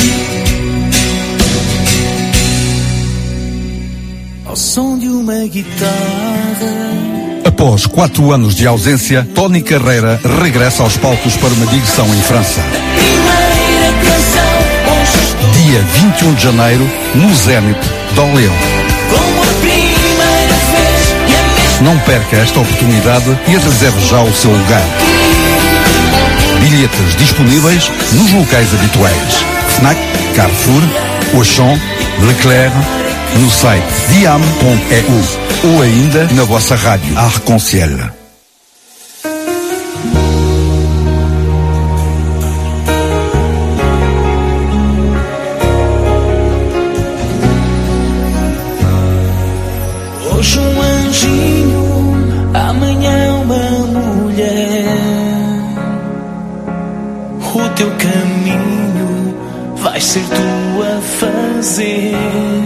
Ao som de uma guitarra. Após 4 anos de ausência, Tony Carreira regressa aos palcos para uma digressão em França. Dia 21 de janeiro, no Zénith d'Orléans. Não perca esta oportunidade e reserve já o seu lugar. Bilhetes disponíveis nos locais habituais: Fnac, Carrefour, Auchan, Leclerc, no site diam.eu ou ainda na vossa rádio Arc-en-Ciel. Hoje um anjinho, amanhã uma mulher. O teu caminho vai ser tu a fazer.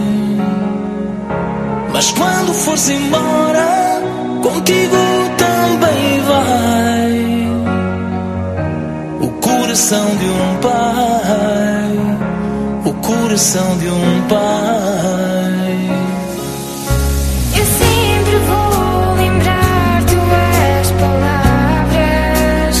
Mas quando fores embora, contigo também vai o coração de um pai, o coração de um pai. Eu sempre vou lembrar tuas palavras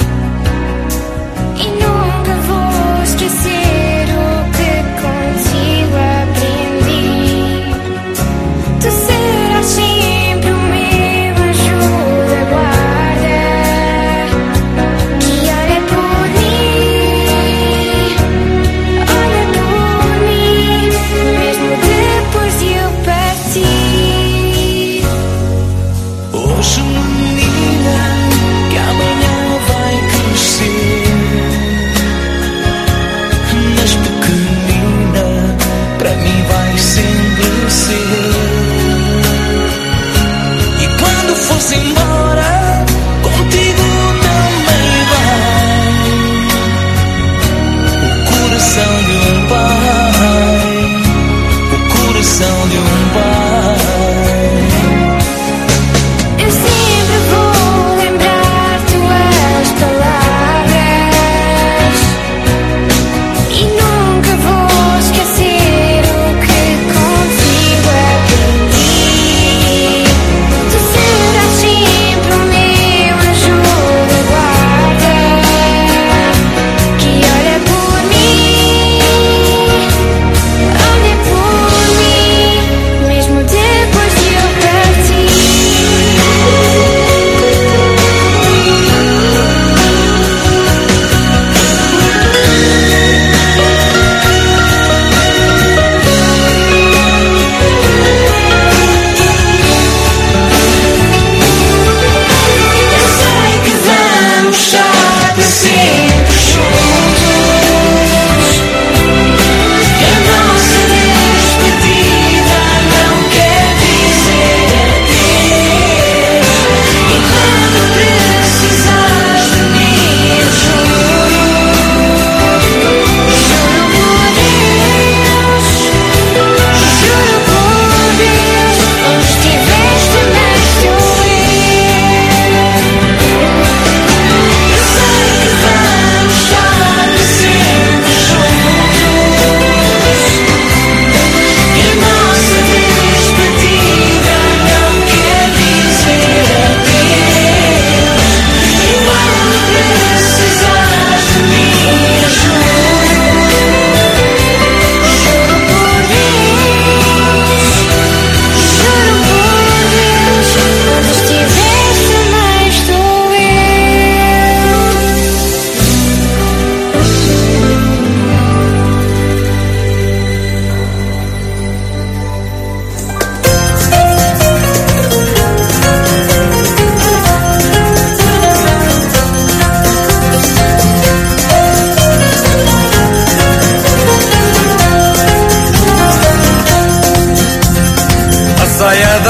e nunca vou esquecer o que contigo aprendi. Tu serás sempre o meu anjo da guarda, que olha por mim, mesmo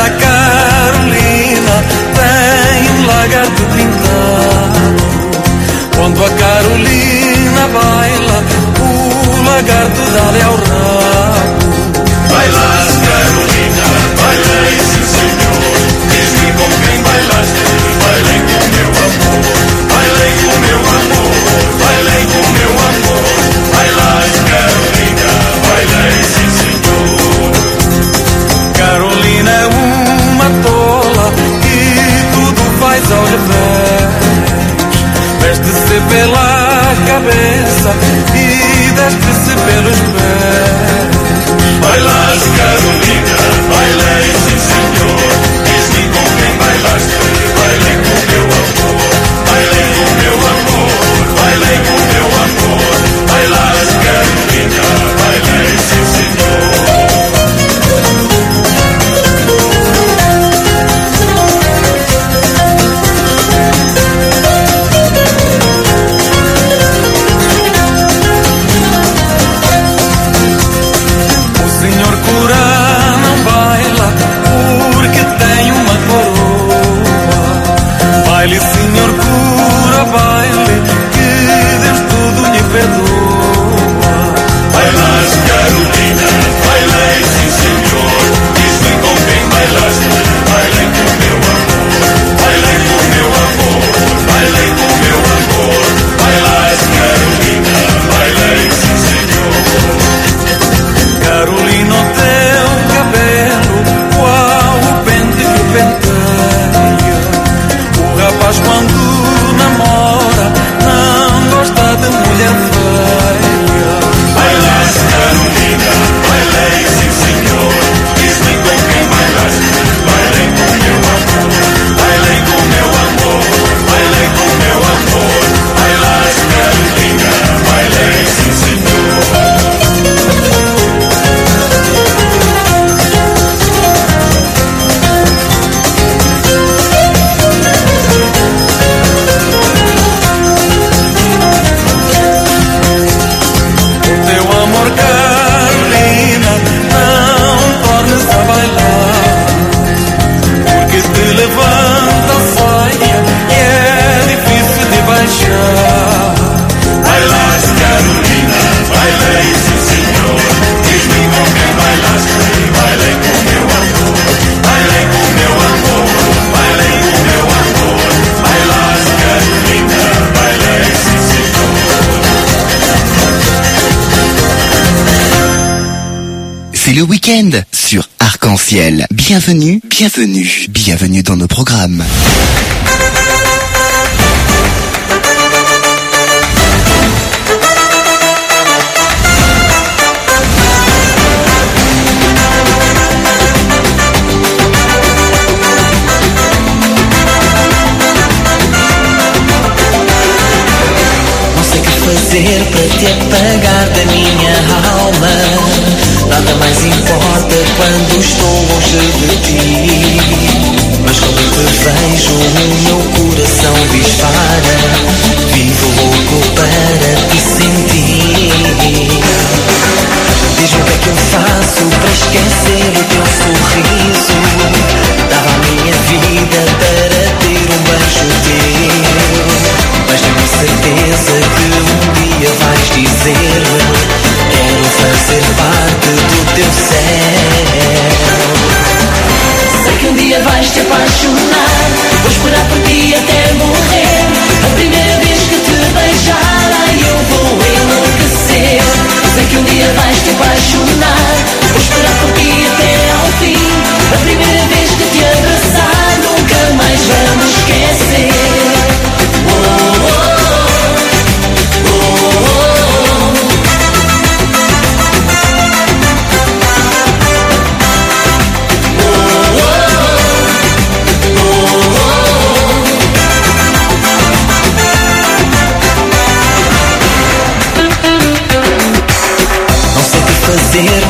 a Carolina tem um lagarto pintado. Quando a Carolina baila, o lagarto dá-lhe ao rabo. Bailas, Carolina, bailei, sim senhor. Diz-me com quem bailaste, bailei com meu amor. Bailei com meu amor, bailei com meu amor. Bailas, Carolina, bailei, sim senhor. Carolina é uma tola que tudo faz ao revés. Veste-se pela cabeça e desce-se pelos pés. Bailas, Carolina, bailei, sim senhor. Diz-me com quem bailaste, bailei com meu amor. Bailei com meu amor, bailei com meu amor. Bailas, Carolina, bailei, sim senhor. Baile, senhor cura, baile, que Deus tudo lhe perdoa. Bailas, Carolina, bailei, sim senhor. Diz-me com quem bailaste, bailei com meu amor. Bailei com meu amor, bailei com meu amor. Bailas, Carolina, bailei, sim senhor. Carolina, o teu cabelo, qual o pente que penteia. O rapaz quando namora não gosta de mulher feia. Bailas, Carolina, bailei, sim senhor. Diz-me com quem bailaste, bailei com meu amor. Bailei com meu amor, bailei com meu amor. Bailas, Carolina, bailei, sim senhor. Carolina, não tornes a bailar, porque te levanta a saia e é difícil de baixar. Bailas, Carolina, bailei, sim senhor. Diz-me com quem bailaste, bailei com meu amor. Bailei com meu amor, bailei com meu amor. Bailas, Carolina, bailei, sim senhor. C'est le week-end sur Arc-en-Ciel. Bienvenue, bienvenue, bienvenue dans nos programmes. Não sei o que fazer para te apagar da minha alma. Nada mais importa quando estou longe de ti. Mas quando te vejo o meu coração dispara. Vivo louco para te sentir. Diz-me o que é que eu faço para esquecer o teu sorriso. Dava a minha vida para ter um beijo teu. Mas tenho certeza que um dia vais dizer-me: quero fazer parte do teu céu. Sei que um dia vais te apaixonar. Vou esperar por ti até morrer. A primeira vez que te beijar, ai, eu vou enlouquecer. Sei que um dia vais te apaixonar. Vou esperar por ti até ao fim. A primeira vez que te abraçar, nunca mais vamos esquecer. fazer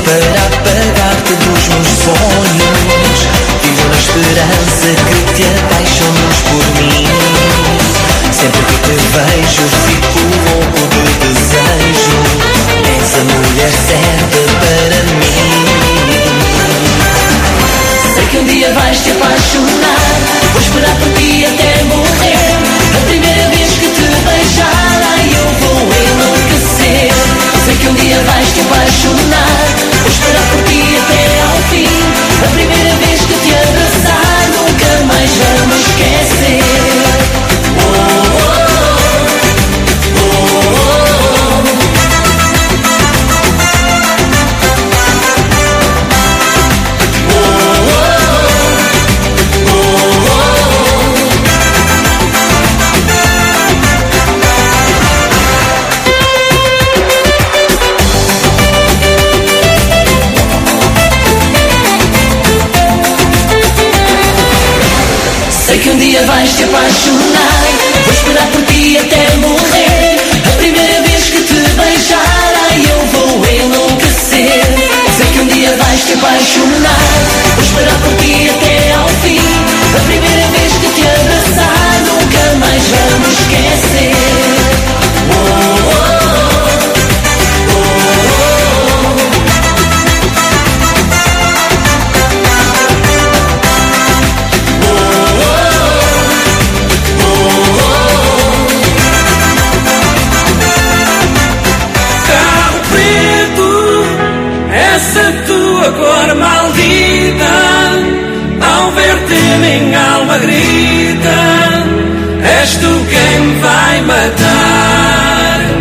que um dia vais te apaixonar. Vou esperar por ti até morrer. A primeira vez que te beijar, ai, eu vou enlouquecer. Sei que um dia vais te apaixonar. Vou esperar por ti até ao fim. A primeira vez que te abraçar, nunca mais vamos esquecer. Essa tua cor maldita, ao ver-te minha alma grita, és tu quem me vai matar.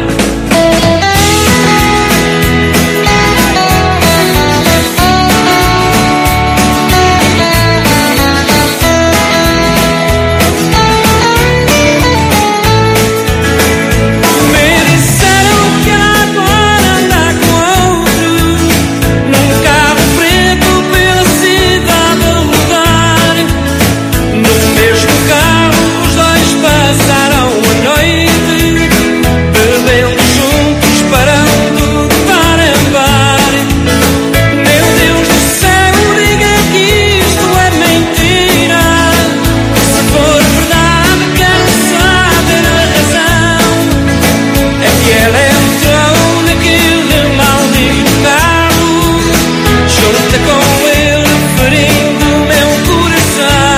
Passaram a noite bebendo juntos, parando de bar em bar. Meu Deus do céu, diga que isto é mentira. Se for verdade, quero saber a razão. É que ela entrou naquele maldito carro, junta com ele, ferindo o meu coração.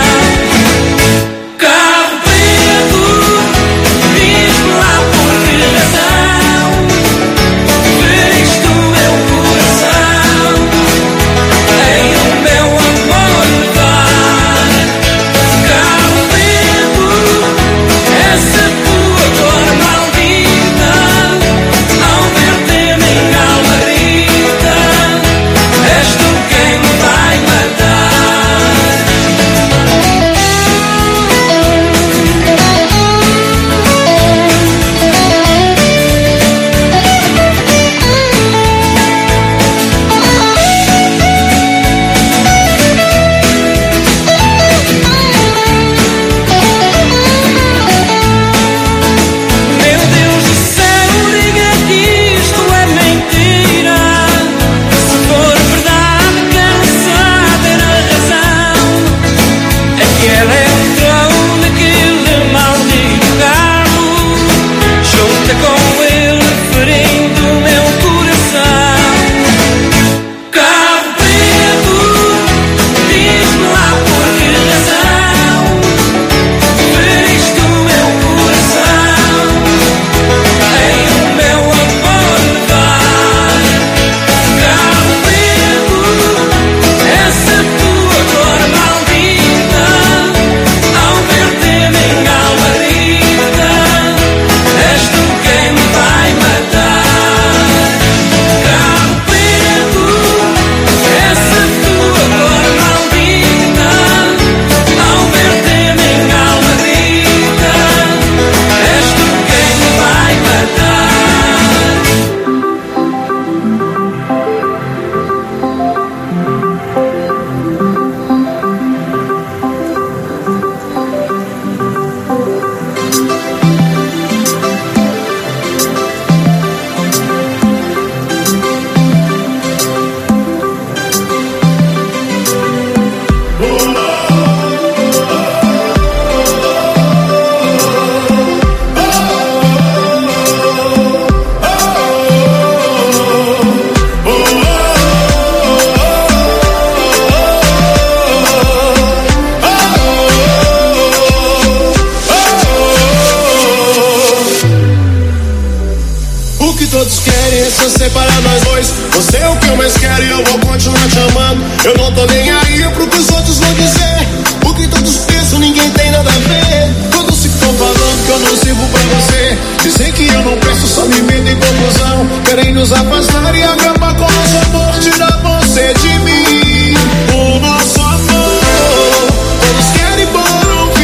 Todos querem é só separar nós dois. Você é o que eu mais quero e eu vou continuar te amando. Eu não tô nem aí pro que os outros vão dizer. O que todos pensam, ninguém tem nada a ver. Todos ficam falando que eu não sirvo pra você. Dizem que eu não presto, só me metem em confusão. Querem nos afastar e acabar com o nosso amor. Tirar você de mim, o nosso amor. Todos querem por um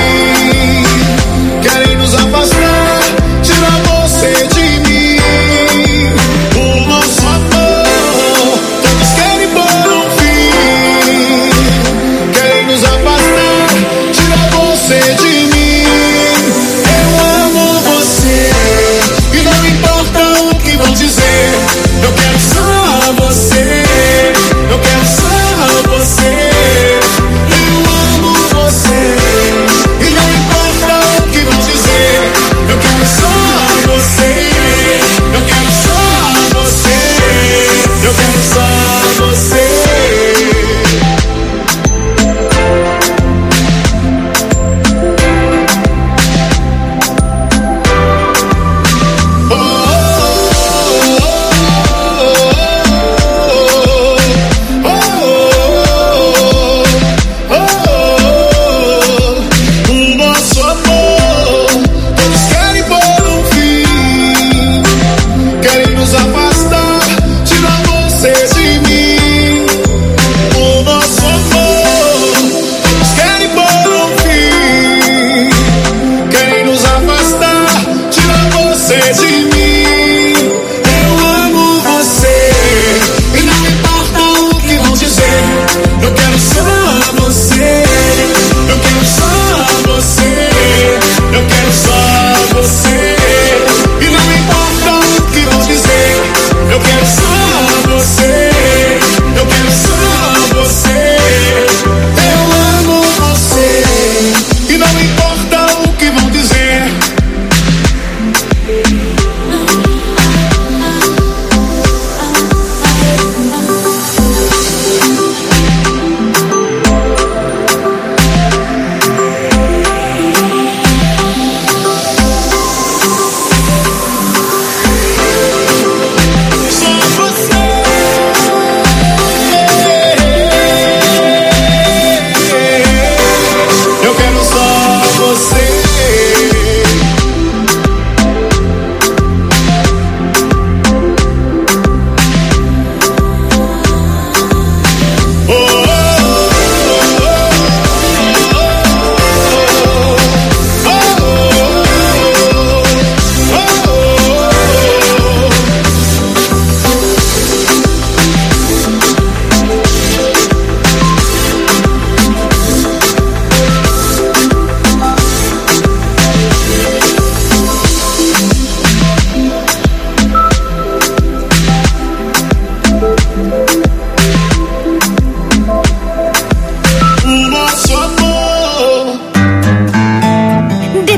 fim. Querem nos afastar, tirar você de mim. O nosso amor, todos querem por um fim.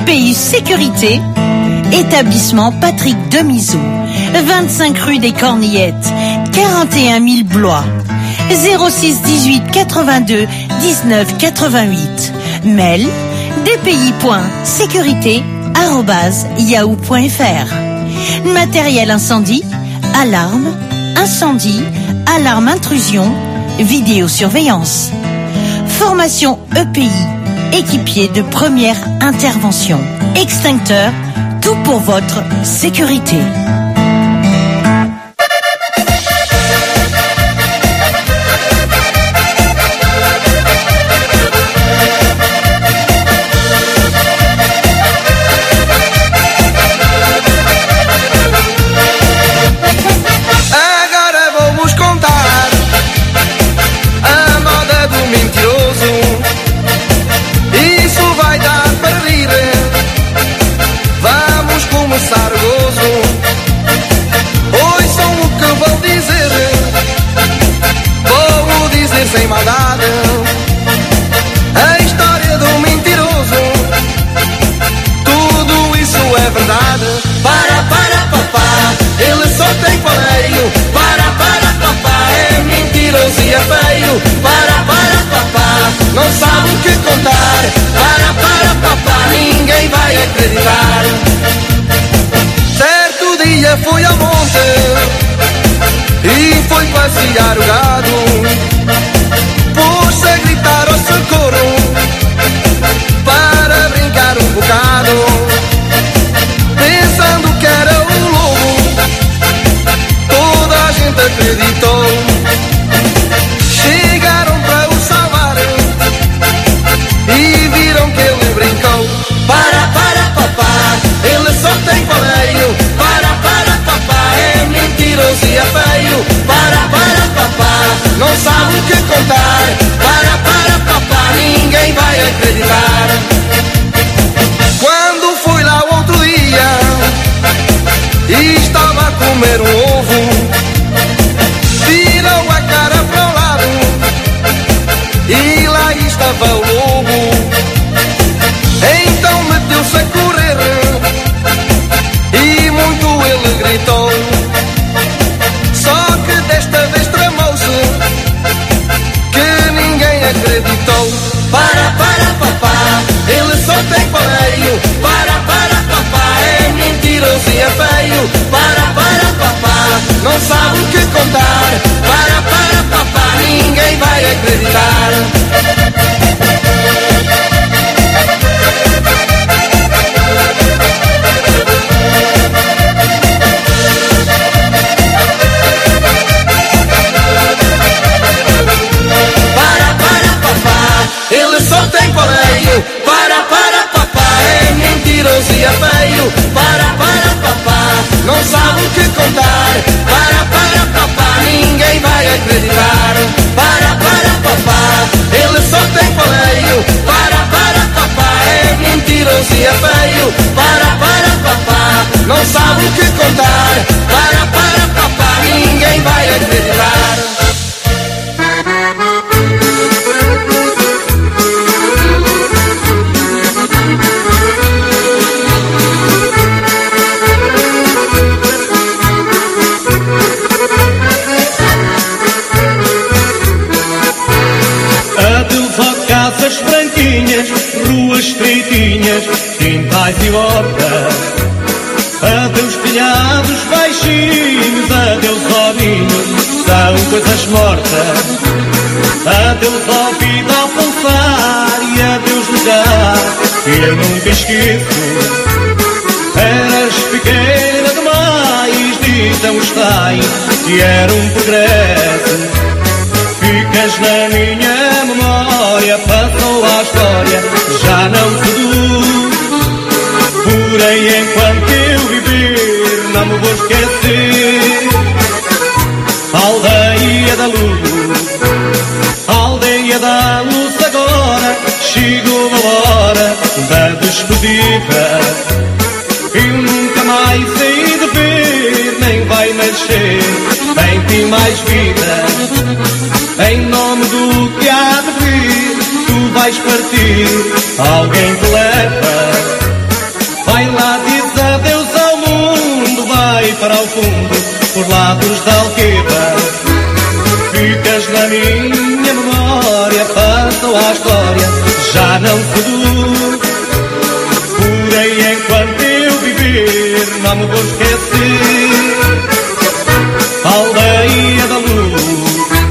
EPI Sécurité, établissement Patrick Demizou, 25 rue des Cornillettes, 41 000 Blois, 06 18 82 19 88. Mail dpi.sécurité@yahoo.fr. Matériel incendie, alarme, incendie, alarme intrusion, vidéosurveillance. Formation EPI, équipier de première intervention, extincteur, tout pour votre sécurité. Sem maldade, a história do mentiroso, tudo isso é verdade. Para, papá, ele só tem paleio. Para, papá, é mentiroso e é feio. Para, papá, não sabe o que contar. Para, papá, ninguém vai acreditar. Certo dia fui ao monte e foi passear o gado. Pôs-se a gritar ao socorro para brincar um bocado, pensando que era o lobo. Toda a gente acreditou. Chegaram para o salvar e viram que ele brincou. Para, papá, ele só tem paleio. Para, papá, é mentiroso e é feio. Para, papá, não sabe o que contar. Para, papá, ninguém vai acreditar. Quando fui lá outro dia e estava a comer um ovo, virou a cara para o lado e lá estava o lobo. Então meteu-se a correr e muito ele gritou. Só que desta vez tramou-se, que ninguém acreditou. Para, papá, ele só tem paleio. Para, papá, é mentiroso e é feio. Para, papá, não sabe o que contar. Para, papá, ninguém vai acreditar. Ele só tem paleio. Para, papá, é mentiroso e é feio. Para, papá, não sabe o que contar. Para, papá, ninguém vai acreditar. Para, papá, ele só tem paleio. Para, papá, é mentiroso e é feio. Para, papá, não sabe o que contar. Para, papá, ninguém vai acreditar. Casas branquinhas, ruas estreitinhas, quintais e hortas. Adeus telhados baixinhos, adeus ovinhos, são coisas mortas. Adeus ao vida a pulsar e adeus lugar que eu nunca esqueço. Eras pequena demais, dizem os pais que era um progresso. Ficas na minha memória, passou a história, já não seduz. Porém, enquanto eu viver, não me vou esquecer. Aldeia da luz, aldeia da luz, agora chegou a hora da despedida. Eu nunca mais hei de ver, nem vai nascer em ti mais vida. Em nome do que há de vir, tu vais partir, alguém te leva. já não seduz. Porém, enquanto eu viver, não me vou esquecer. Aldeia da Luz.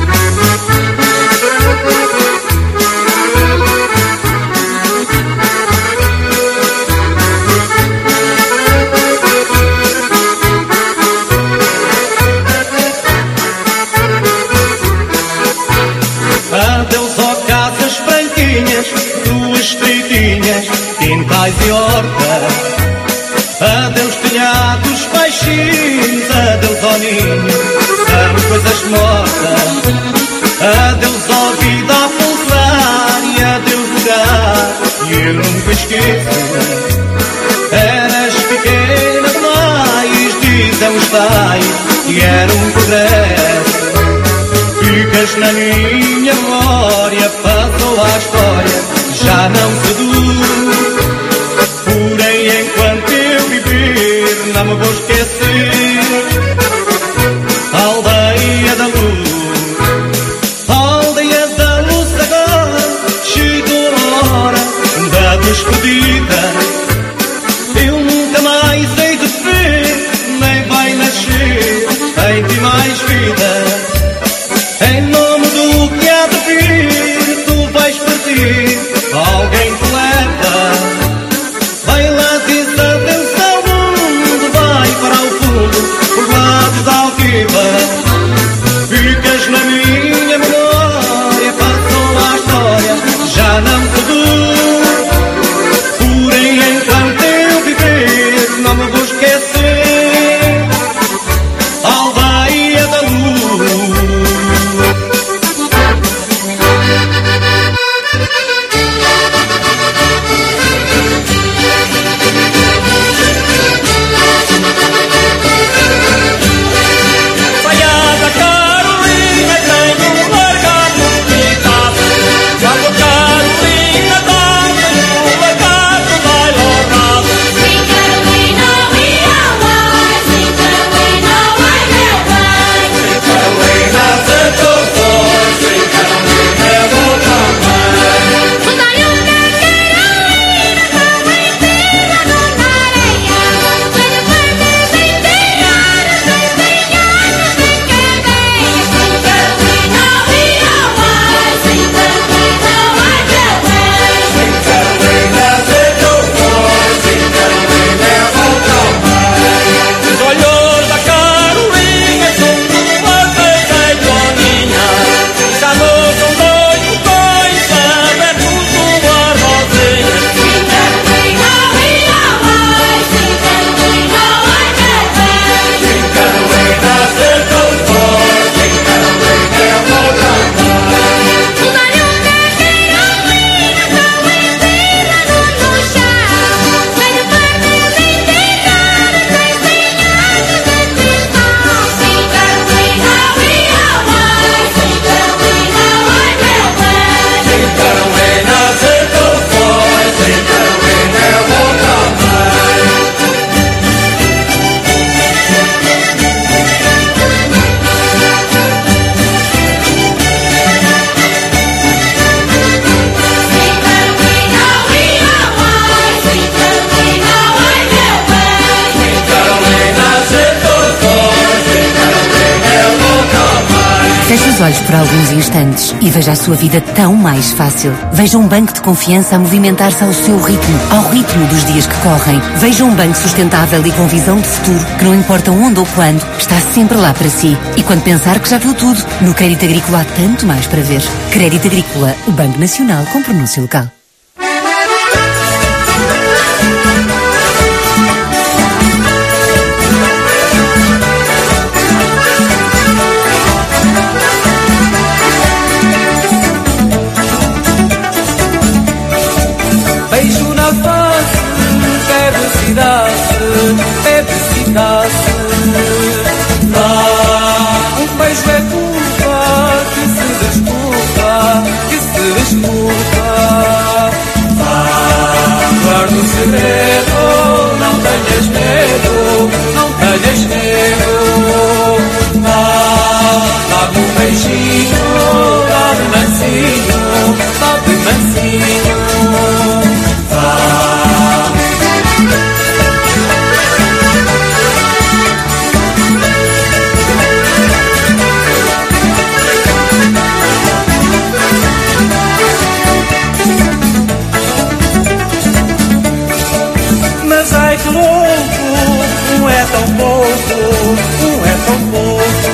Quintais e hortas, adeus telhados baixinhos, adeus ao ninho, são coisas mortas. Adeus ao vida a pulsar e adeus lugar, e eu nunca esqueço. Eras pequena demais, dizem os pais, e era um progresso. Ficas na minha memória, passou a história, já não seduz. Porém, enquanto eu viver, não me vou esquecer. Aldeia da Luz, aldeia da Luz, agora chegou a hora da despedida. Eu nunca mais hei de ver, nem vai nascer em ti mais vida. Em nome do que há de vir, tu vais partir, alguém te leva. Vai lá, diz adeus ao mundo, vai para o fundo, por lados da altiva. Ficas na minha memória, passou a história, já não seduz. Porém, enquanto eu viver, não me vou esquecer. Aldeia da Luz. os olhos por alguns instantes e veja a sua vida tão mais fácil. Veja um banco de confiança a movimentar-se ao seu ritmo, ao ritmo dos dias que correm. Veja um banco sustentável e com visão de futuro, que não importa onde ou quando, está sempre lá para si. E quando pensar que já viu tudo, no Crédito Agrícola há tanto mais para ver. Crédito Agrícola, o Banco Nacional com pronúncia local. Beijo na face, deve-se um beijo é culpa, que se desculpa. Guarda o segredo, não tenhas medo, dá-me um beijinho, dá-me mansinho, Mas ai que louco, um é tão pouco, um é tão pouco.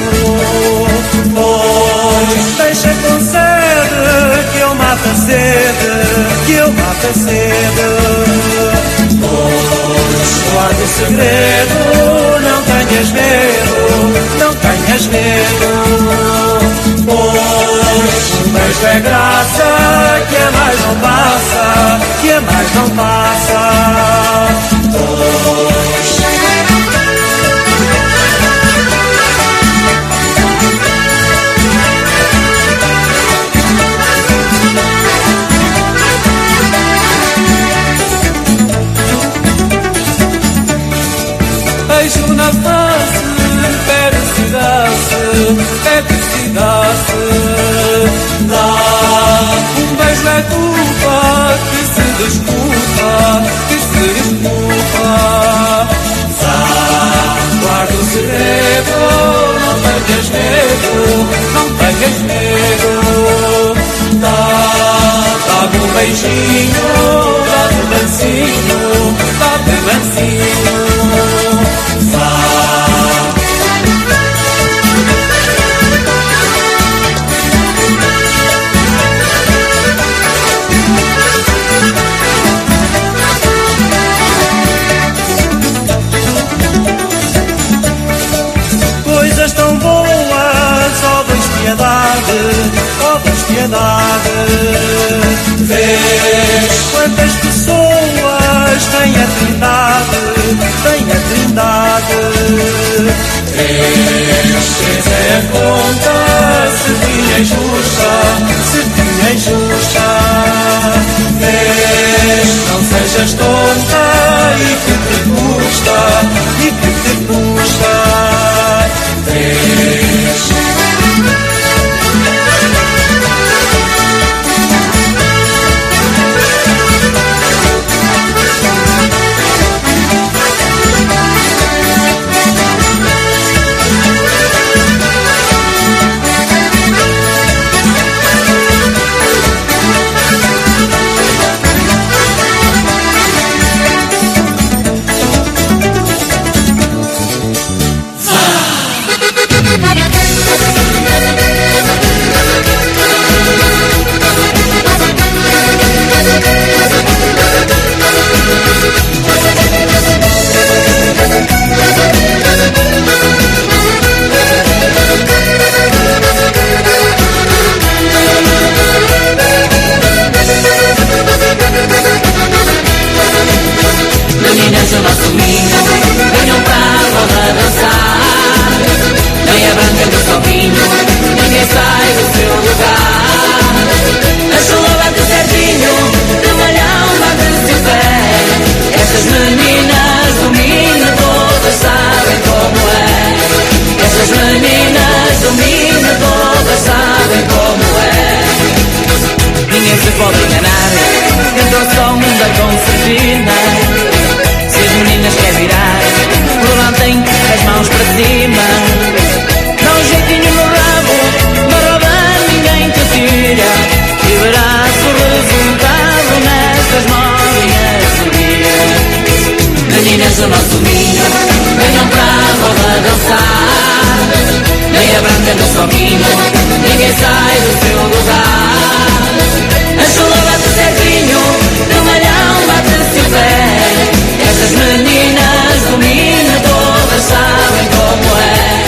Pois deixa com sede, que eu mato a sede, que eu mato a sede. Pois guarda o segredo, não tenhas medo, não tenhas medo. Pois um beijo é graça, que a mais não passa, que a mais não passa. Beijo na face, pede-se dá-se. Dá um beijo é culpa, que se desculpa, que se desculpa. Dá, guarda o segredo, não tenhas medo, não tenhas medo. Dá-me um beijinho, dá-me um mansinho, dá-me um mansinho. Coisas tão boas, ó Deus piedade, ó Deus piedade. Vês quantas pessoas têm a trindade, têm a trindade. Vês é a conta, se tinha injusta, se tinha injusta. Vês, não sejas tonta, e que te custa, e que te custa. Vês. Meninas do nosso ninho, venham para a roda dançar. Meia branca do soquinho, ninguém sai do seu lugar. A chuva bate certinho, de malhão bate-se o pé. Estas meninas do Minho todas sabem como é. Estas meninas do Minho todas sabem como é. Ninguém se pode enganar, cantou só um da concertina. Se as meninas quer virar, levantem as mãos para cima. Dá um jeitinho no rabo, na roda ninguém te tira. E verás o resultado nestas modinhas do dia. Meninas do nosso Minho, venham para a roda dançar. Meia branca no soquinho, ninguém sai do seu lugar. A chula bate certinho, no malhão bate-se o pé. Estas meninas do Minho todas sabem como é.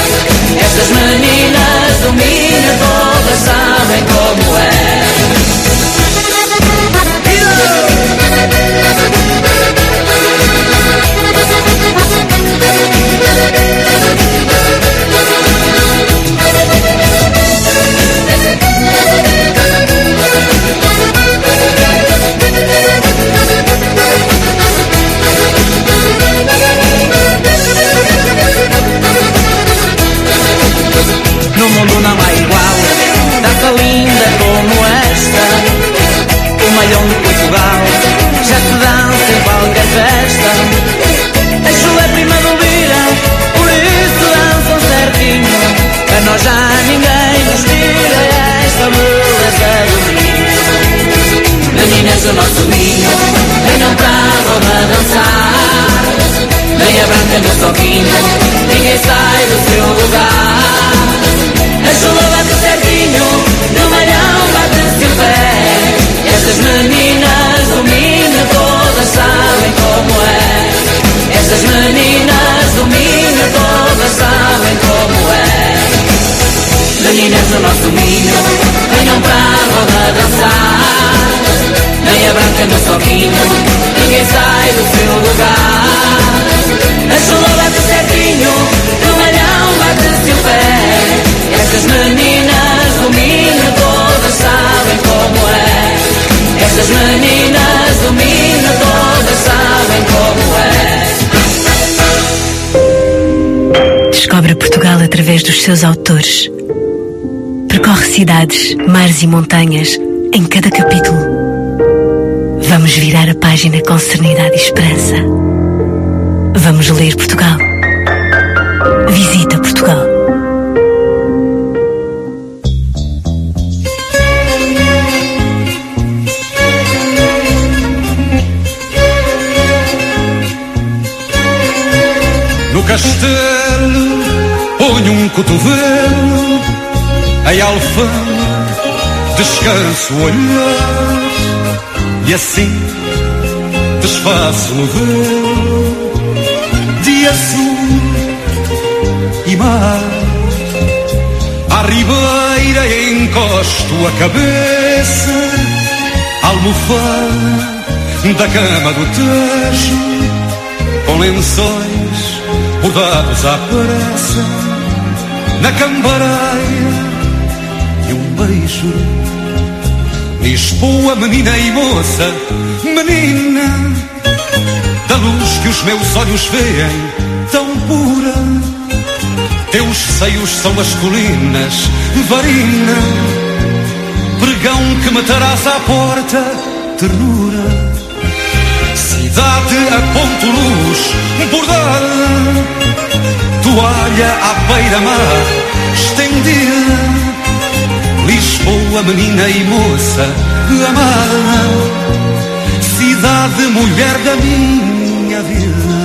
Portugal já se dança em qualquer festa. A chuva é prima do vira, por isso dançam certinho. A nós já ninguém nos tira esta beleza do vinho. Meninas do nosso vinho, venham para a roda dançar. Meia branca no soquinho, ninguém sai do seu lugar. A chuva bate certinho, no malhão bate-se o pé. Estas meninas do Minho todas sabem como é. Estas meninas do Minho todas sabem como é. Meninas do nosso Minho, venham para a roda dançar. Meia branca no soquinho, ninguém sai do seu lugar. A chuva bate certinho, no malhão bate-se o pé. Estas meninas do Minho todas sabem como é. Estas meninas do Minho todas sabem como é. Descobre Portugal através dos seus autores. Percorre cidades, mares e montanhas em cada capítulo. Vamos virar a página com serenidade e esperança. Vamos ler Portugal. Visita Portugal. No castelo ponho um cotovelo, em alfama descanso o olhar, e assim desfaço o véu de azul e mar. À ribeira encosto a cabeça, almofada da cama do Tejo, com lençóis bordados à pressa, na cambaraia e um beijo. Lisboa, menina e moça, menina da luz que os meus olhos veem, tão pura. Teus seios são as colinas, varina, pregão que matarás à porta, ternura. Cidade a ponto luz bordada, toalha à beira-mar estendida. Lisboa, menina e moça amada, cidade, mulher da minha vida.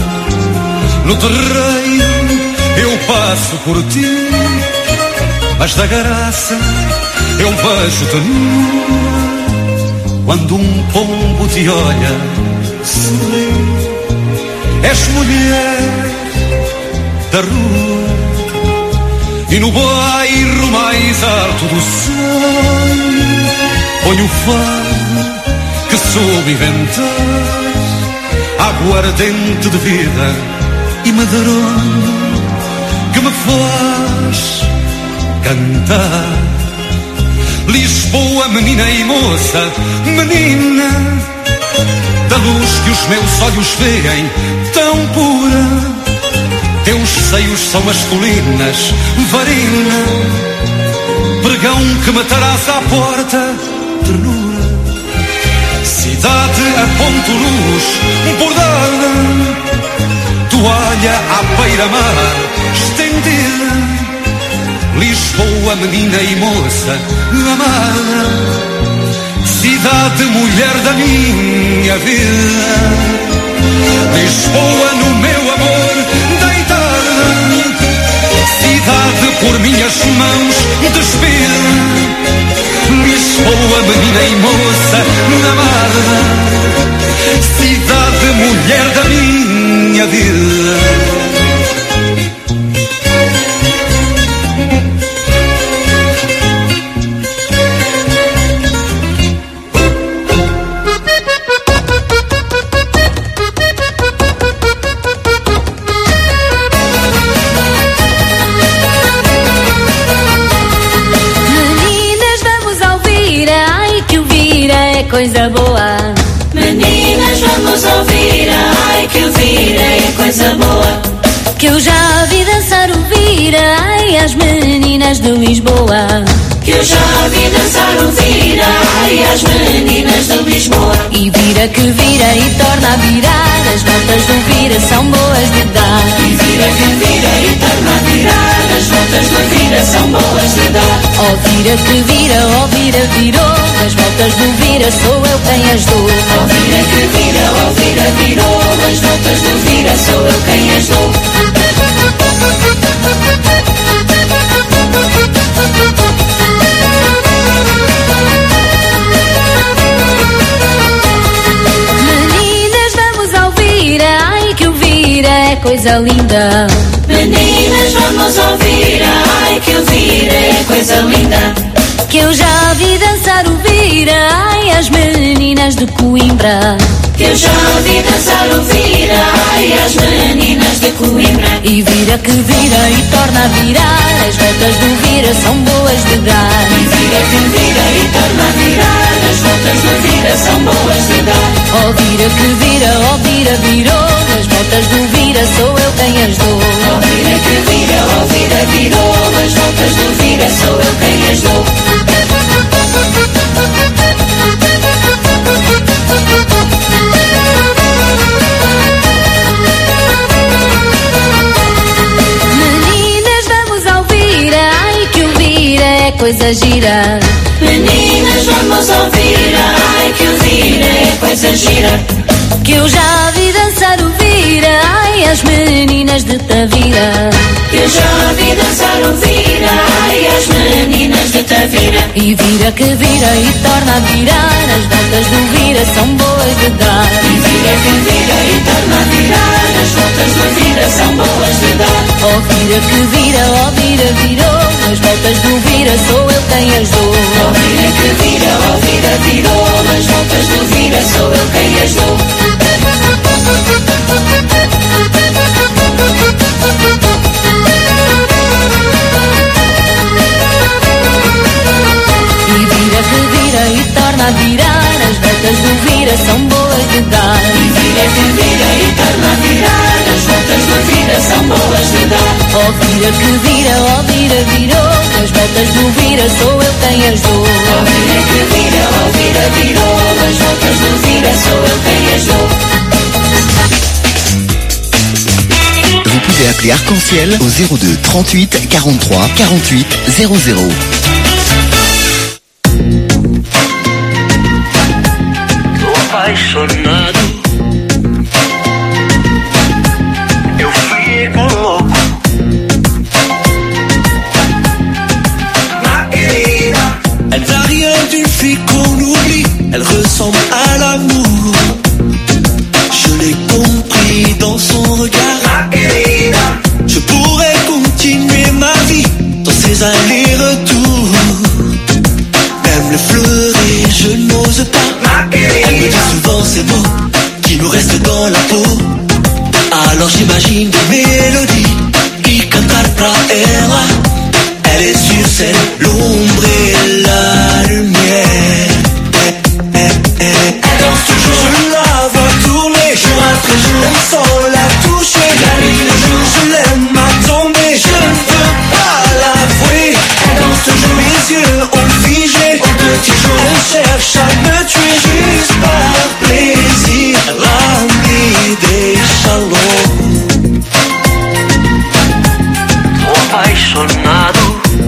No terreiro eu passo por ti, mas da graça eu vejo-te nua. Quando um pombo te olha, sorri, és mulher da rua. E no bairro mais alto do sonho ponho o fado que soube inventar, aguardente de vida e medronho que me faz cantar. Lisboa, menina e moça, menina da luz que os meus olhos veem, tão pura. Teus seios são as colinas, varina, pregão que matarás à porta, ternura. Cidade a ponto luz bordada, toalha à beira-mar estendida. Lisboa, menina e moça amada, cidade, mulher da minha vida. Lisboa, no meu amor deitada, cidade por minhas mãos despida. Lisboa, menina e moça amada, cidade, mulher da minha vida. Coisa boa. Meninas, vamos ouvir, ai que o vira é coisa boa. Que eu já vi dançar o vira, ai as meninas de Lisboa. que eu já vi dançar o vira, ai, as meninas de Lisboa. E vira que vira e torna a virar, as voltas do vira são boas de dar. E vira que vira e torna a virar, as voltas do vira são boas de dar. Ó vira que vira, ó vira virou, as voltas do vira sou eu quem as dou. Ó vira que vira, ó vira virou, as voltas do vira sou eu quem as dou. Meninas, vamos ao vira, ai que o vira é coisa linda. Meninas, vamos ao vira, ai que o vira é coisa linda. Que eu já vi dançar o vira, ai as meninas de Coimbra. Que eu já vi dançar o vira, ai as meninas de Coimbra. E vira que vira e torna a virar, as voltas do vira são boas de dar. E vira que vira e torna a virar, as voltas do vira são boas de dar. Ó vira que vira, ó vira virou, as voltas do vira sou eu quem as dou. Ó vira que vira, ó vira virou, as voltas do vira sou eu quem as dou. Meninas, vamos ao vira, ai que o vira é coisa gira. Meninas, vamos ao vira, ai que o vira é coisa gira. Que eu já vi dançar o vira, ai as meninas de Tavira. Que eu já vi dançar o vira, ai as meninas de Tavira. E vira que vira e torna a virar, as voltas do vira são boas de dar. E vira que vira e torna a virar, as voltas do vira são boas de dar. Ó vira que vira, ó vira virou, as voltas do vira sou eu quem as dou. Ó vira que vira, ó vira virou, as voltas do vira sou eu quem as dou. E vira que vira e torna a virar, as voltas do vira são boas de dar. E vira que vira e torna a virar, as voltas do vira são boas de dar. Ó vira que vira, ó vira virou, as voltas do vira sou eu quem as dou. Ó vira que vira, ó vira virou, as voltas do vira sou eu quem as dou. Vous pouvez appeler Arc-en-Ciel au 02 38 43 48 00. Apaixonado, eu fico louco. Ma querida, elle n'a rien d'une fille qu'on oublie, elle ressemble à l'amour. Je l'ai compris dans son regard. ma querida, Je pourrais continuer ma vie dans ces allers-retours. Même le fleurir, je n'ose pas. Elle me dit souvent ces mots qui nous restent dans la peau. Alors j'imagine des mélodies y cantar pra ela. Elle est sur scène, l'ombre et la lumière. Elle danse toujours, je la vois tourner jour après jour sans la toucher. La nuit, le jour, je l'aime à tomber, je ne veux pas l'avouer. Elle danse toujours, mes yeux ont figé. Au petit jour, elle cherche à me tuer juste par plaisir. La nuit des chalons. tô apaixonado,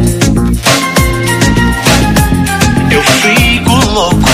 eu fico louco.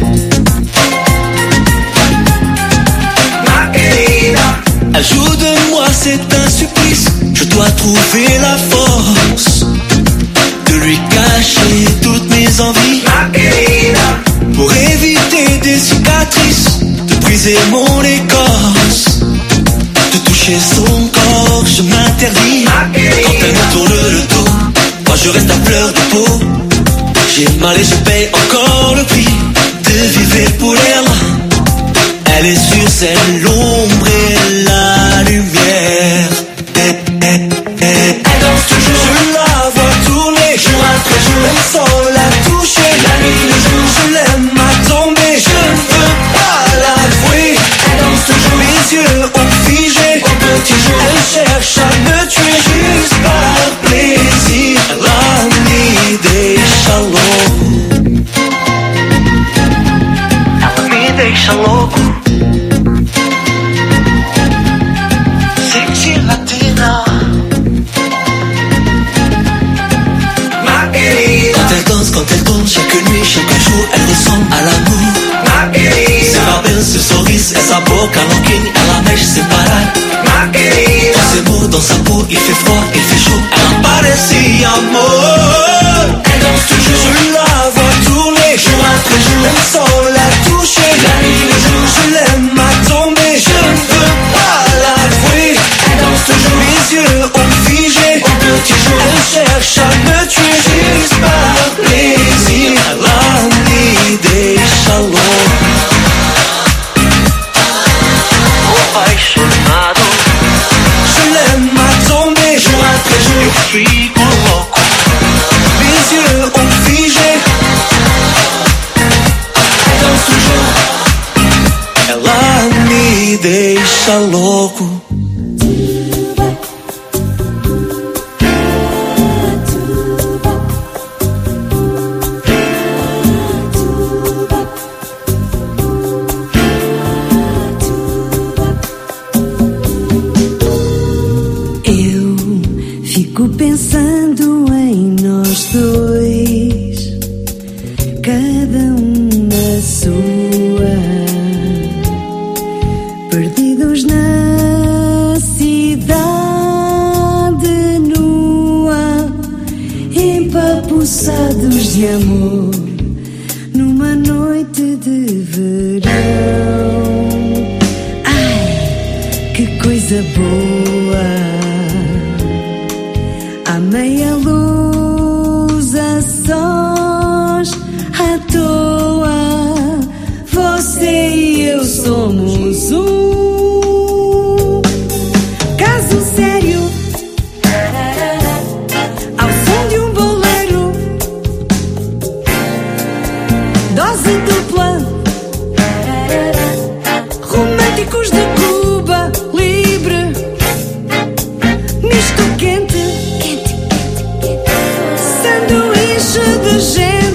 Ma querida, Elle joue de moi, c'est un supplice. Je dois trouver la force de lui cacher toutes mes envies. ma querida, Pour éviter des cicatrices, de briser mon écorce, de toucher son corps, je m'interdis. Quand elle me tourne le dos, moi je reste à fleur de peau. J'ai mal et je paye encore le prix de vivre pour elle. Elle est sur scène, l'ombre et la lumière. Elle danse toujours, je la vois tourner jour après jour sans la toucher. La nuit, le jour, je l'aime à tomber, je ne veux pas l'avouer. Elle danse toujours, mes yeux ont figé. Au petit jour, elle cherche à me tuer juste par plaisir. La nuit des chaleurs. deixa louco. Sexy latina. Ma querida. Quand elle danse, chaque nuit, chaque jour, elle ressemble à l'amour. Ma querida. Seu cabelo, seu sorriso, essa boca louquinha, ela mexe sem parar. Ma querida. Quand c'est beau dans sa peau, il fait froid, il fait chaud, elle parece amor. Elle danse toujours, je la vois tous les jours après jour, même sans la toucher. La nuit, le jour, je l'aime à tomber, je ne veux pas l'avouer. Elle danse toujours, les yeux ont figé, au petit jour, elle cherche à me tuer, juste par plaisir. Ela me deixa louco, apaixonado. Je l'aime à tomber, jour après jour, eu fico louco. Les yeux ont figé, elle danse toujours. Ela me deixa louco. Pensando em nós dois, cada na sua, perdidos na cidade nua, empapuçados de amor, numa noite de verão. Ai, que coisa boa! À meia luz, a sós, à toa, você e eu somos um caso sério, ao som de um bolero, dose dupla, românticos de Cuba Libre, misto quente, sanduíche de gente.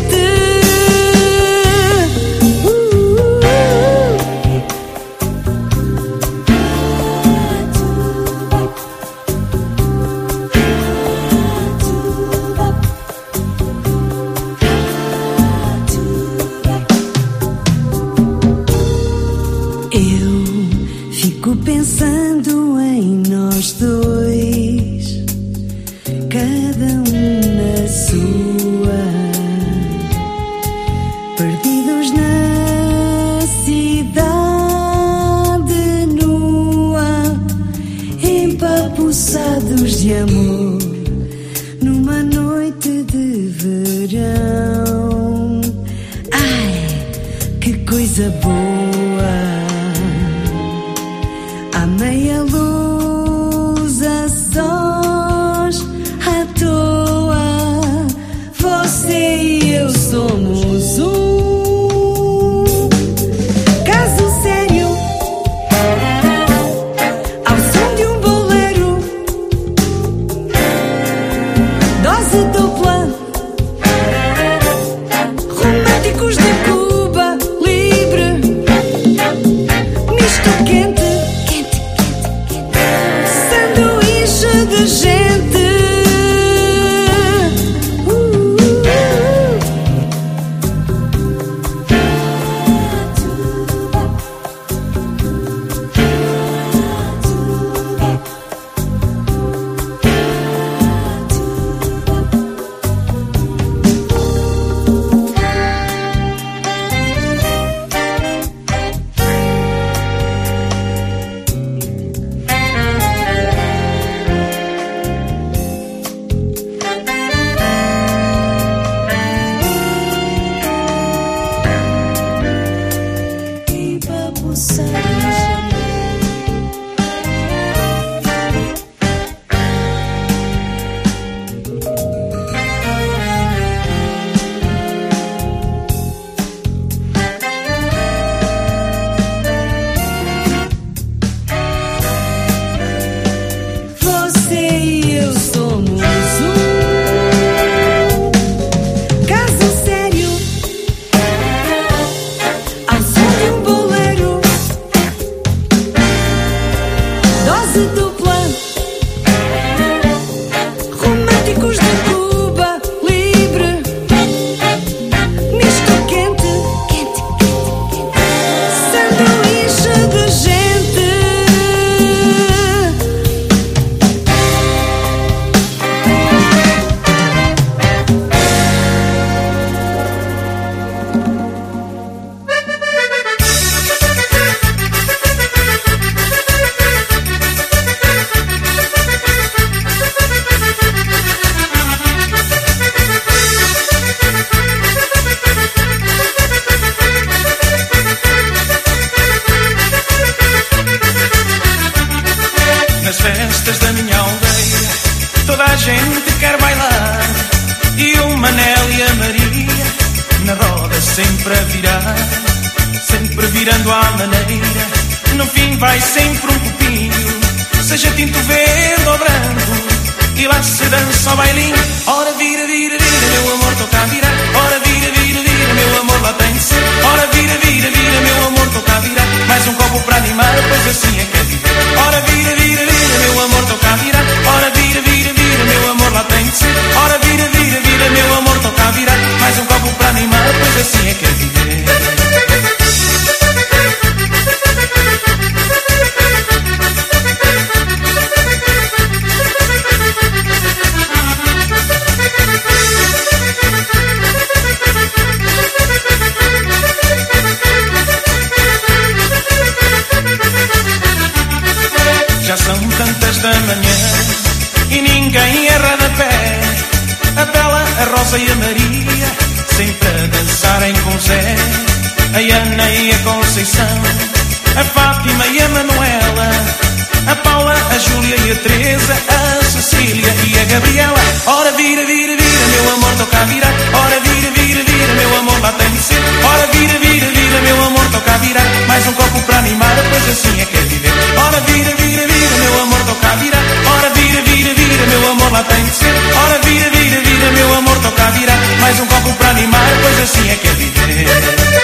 Eu fico pensando em nós dois, cada na sua, perdidos na cidade nua, empapuçados de amor, numa noite de verão. Ai, que coisa boa! À meia luz, a sós, à toa, você e eu somos um caso sério, ao som de um bolero, dose dupla, românticos de Cuba Libre, misto quente, sanduíche de gente. Caso sério, ao som de um bolero. festas da minha aldeia toda a gente quer bailar, e o Manel e a Maria na roda sempre a virar, sempre virando à maneira. No fim vai sempre um copinho, seja tinto verde ou branco, e lá se dança o bailinho. Ora vira, vira, vira, meu amor, toca a virar. Ora vira, vira, vira, meu amor, lá tem de ser. Ora vira, vira, vira, meu amor, toca a virar. Mais um copo para animar, pois assim é que é viver. Ora vira, vira, vira, meu amor, toca a virar. Ora vira, vira, vira, meu amor, lá tem de ser. Ora vira, vira, vira, meu amor, toca a virar. Mais um copo para animar, pois assim é que é viver. Já são tantas da manhã e ninguém erra de pé. A Bela, a Rosa e a Maria sempre a dançarem com Zé. A Ana e a Conceição, a Fátima e a Manuela, a Paula, a Júlia e a Teresa, a Cecília e a Gabriela. Ora vira, vira, vira, meu amor, toca a virar. Ora vira, vira, vira, meu amor, lá tem de ser. Ora vira, vira, vira, meu amor, toca a virar. Mais um copo para animar, pois assim é que é viver. Ora vira, vira, vira, meu amor, toca a virar. Ora vira, vira, vira, meu amor, lá tem de ser. Ora vira, vira, vira, meu amor, toca a virar. Mais um copo para animar, pois assim é que é viver.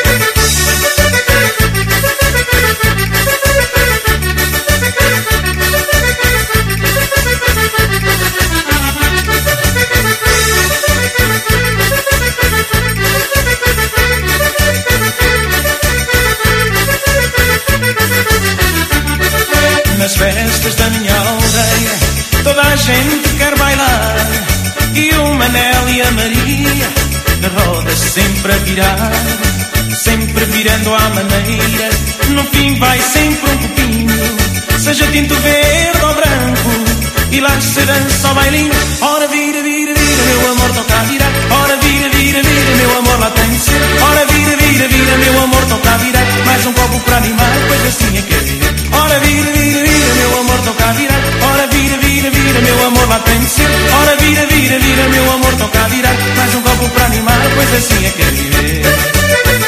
Nas festas da minha aldeia toda a gente quer bailar, e o Manel e a Maria na roda sempre a virar, sempre virando à maneira. No fim vai sempre um copinho, seja tinto verde ou branco, e lá se dança o bailinho. Ora vira, vira, vira, meu amor, toca a virar. Ora vira, vira, vira, meu amor, lá tem de ser. Ora vira, vira, vira, meu amor, toca a virar. Mais um copo para animar, pois assim é que é viver. Ora vira, vira, vira, meu amor, toca a virar. Ora vira, vira, vira, meu amor, lá tem de ser. Ora vira, vira, vira, meu amor, toca a virar. Mais um copo para animar, pois assim é que é viver.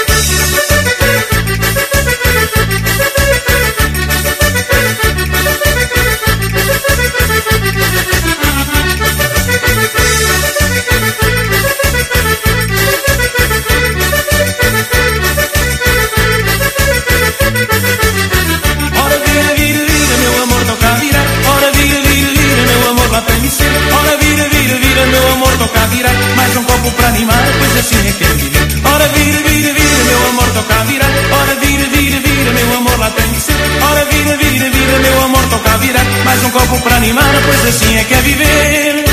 Ora vira, vira, vira, meu amor, toca a virar. Mais um copo para animar, pois assim é que é viver. Ora vira, vira, vira, meu amor, toca a virar. Ora vira, vira, vira, meu amor, lá tem de ser. Ora vira, vira, vira, meu amor, toca a virar. Mais um copo para animar, pois assim é que é viver.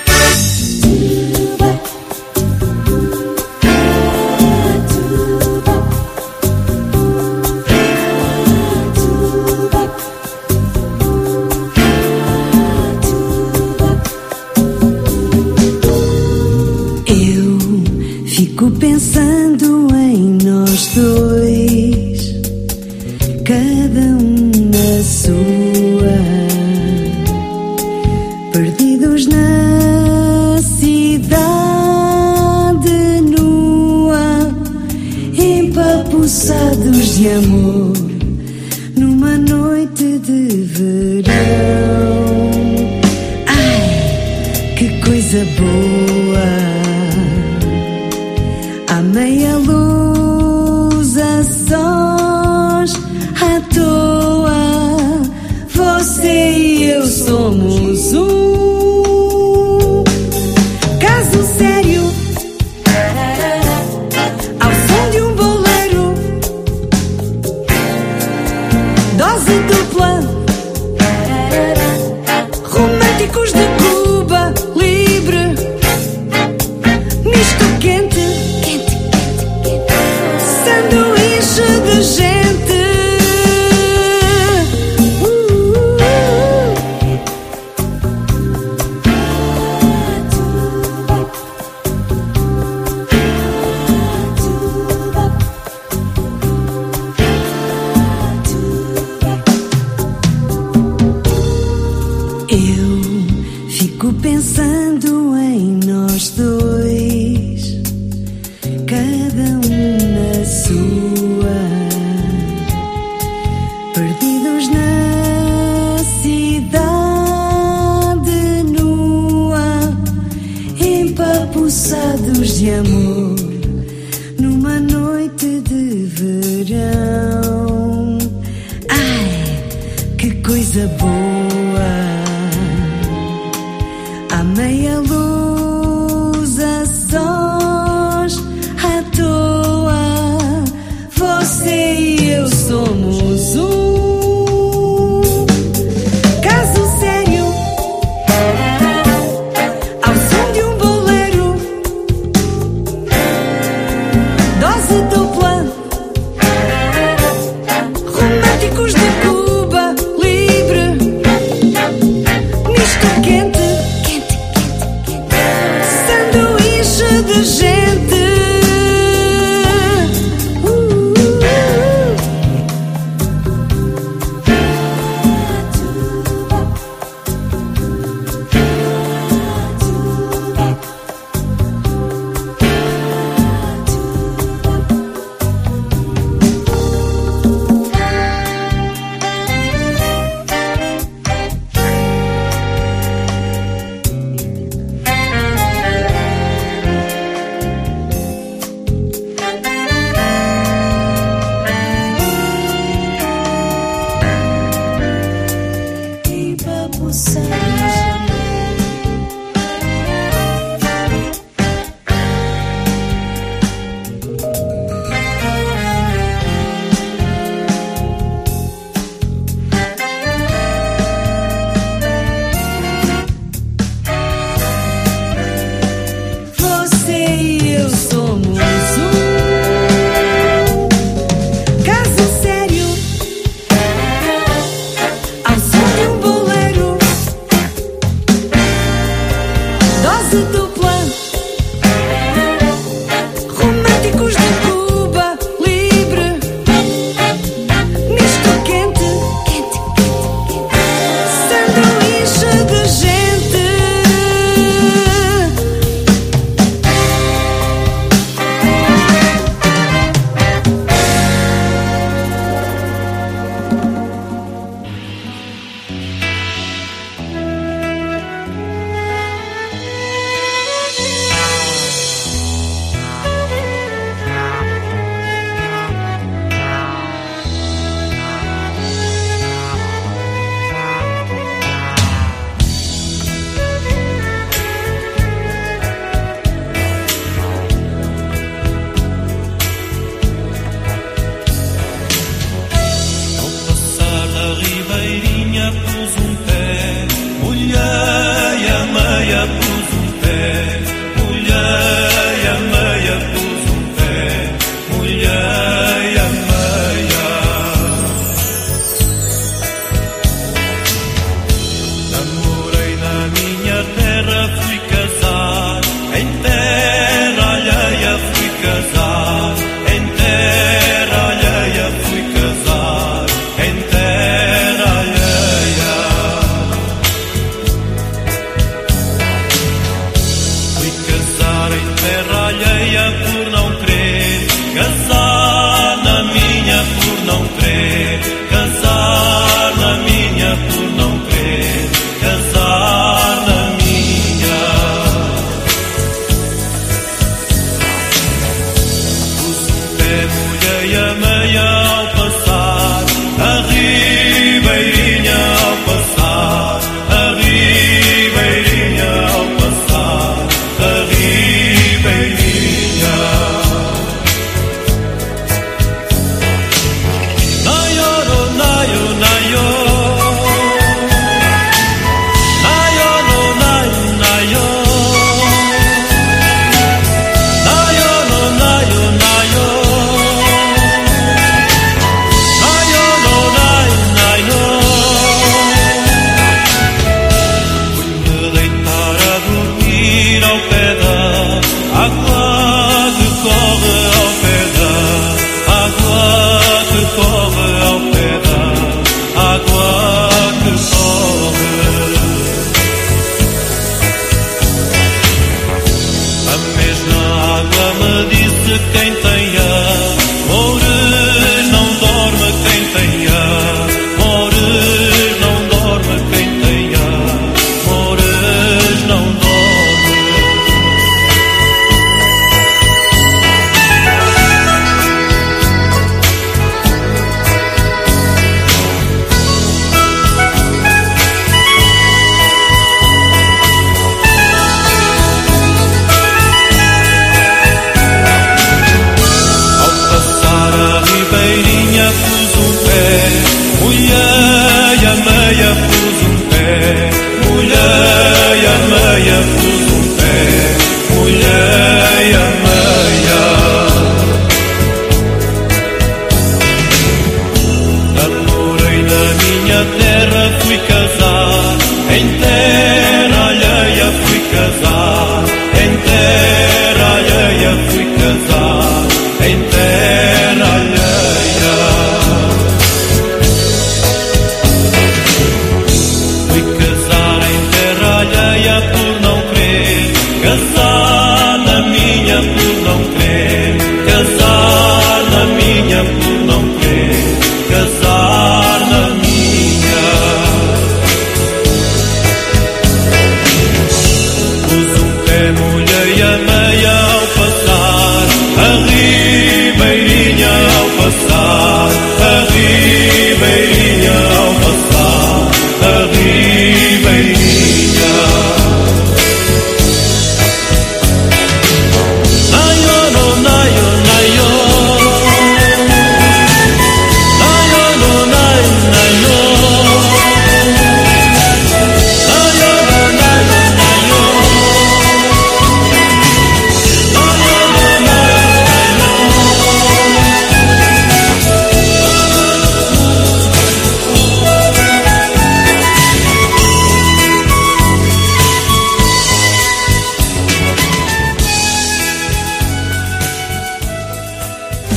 Pensando em nós dois, cada na sua, perdidos na cidade nua, empapuçados de amor, numa noite de verão. Ai, que coisa boa! À meia luz, a sós, à toa, você e eu somos um caso sério, ao som de um boleiro, dose dupla, românticos de Cuba Libre, misto quente, sanduíche de gente. de amor numa noite de verão. Ai, que coisa boa! À meia luz, a sós, à toa, você e eu somos um. Caso sério, ao som de um bolero, dose dupla, românticos de Cuba Libre,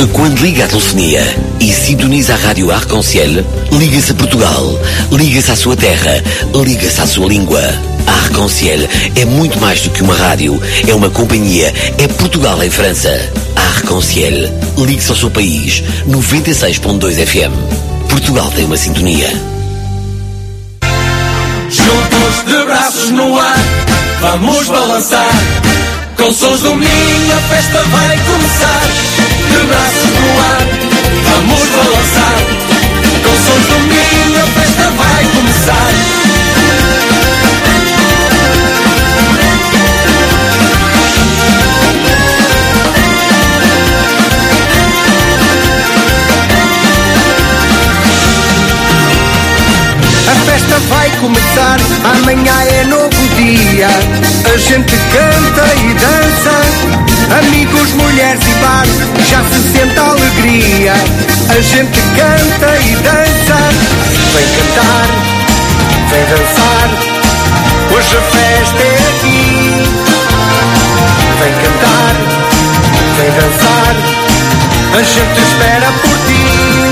Quando liga a telefonia e sintoniza a rádio Arc-en-Ciel, liga-se a Portugal, liga-se à sua terra, liga-se à sua língua. A Arc-en-Ciel é muito mais do que uma rádio, é uma companhia, é Portugal em França. A Arc-en-Ciel, ligue-se ao seu país, 96.2 FM. Portugal tem uma sintonia. Juntos de braços no ar, vamos balançar. Com sons do Minho a festa vai começar. De braços no ar, vamos balançar. Com sons do Minho a festa vai começar. A festa vai começar, amanhã é novo dia. A gente canta e dança, amigos, mulheres e bar, já se sente a alegria. A gente canta e dança, vem cantar, vem dançar, hoje a festa é aqui. Vem cantar, vem dançar, a gente espera por ti.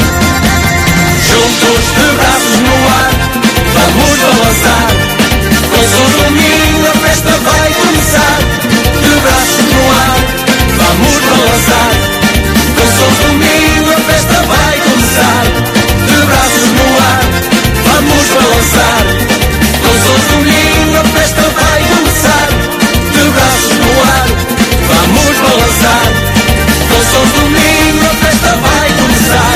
Juntos de braços no ar, vamos balançar. Com sons do Minho a festa vai começar. De braços no ar, vamos balançar. Com sons do Minho a festa vai começar. De braços no ar, vamos balançar. Com sons do Minho a festa vai começar. De braços no ar, vamos balançar. Com sons do Minho a festa vai começar.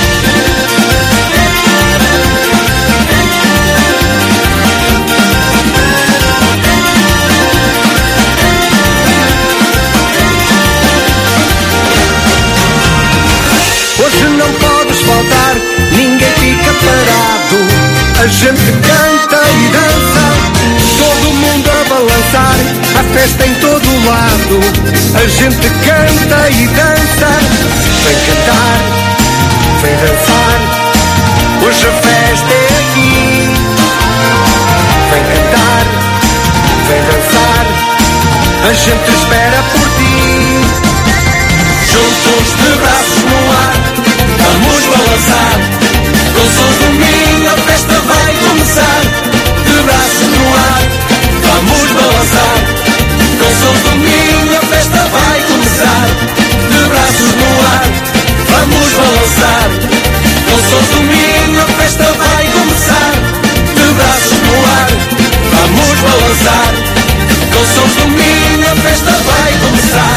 Hoje não podes faltar, ninguém fica parado. A gente canta e dança, todo mundo a balançar. A festa em todo lado, a gente canta e dança. Vem cantar, vem dançar, hoje a festa é aqui. Vem cantar, vem dançar, a gente espera por ti. Juntos de braços no ar, vamos balançar. Com sons do Minho a festa vai começar. De braços no ar, vamos balançar. Com sons do Minho a festa vai começar. De braços no ar, vamos balançar. Com sons do Minho a festa vai começar. De braços no ar, vamos balançar. Com sons do Minho a festa vai começar.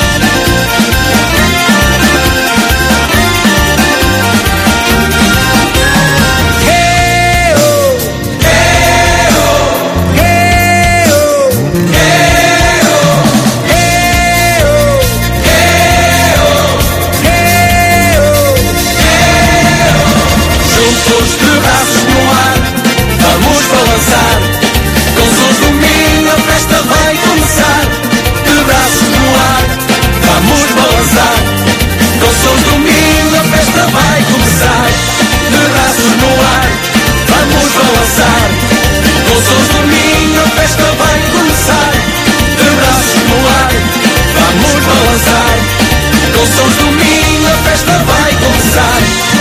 Juntos de braços no ar, vamos balançar. Com sons do Minho a festa vai começar. De braços no ar, vamos balançar. Com sons do Minho a festa vai começar. De braços no ar, vamos balançar. Com sons do Minho a festa vai começar. De braços no ar, vamos balançar. Com sons do Minho a festa vai começar.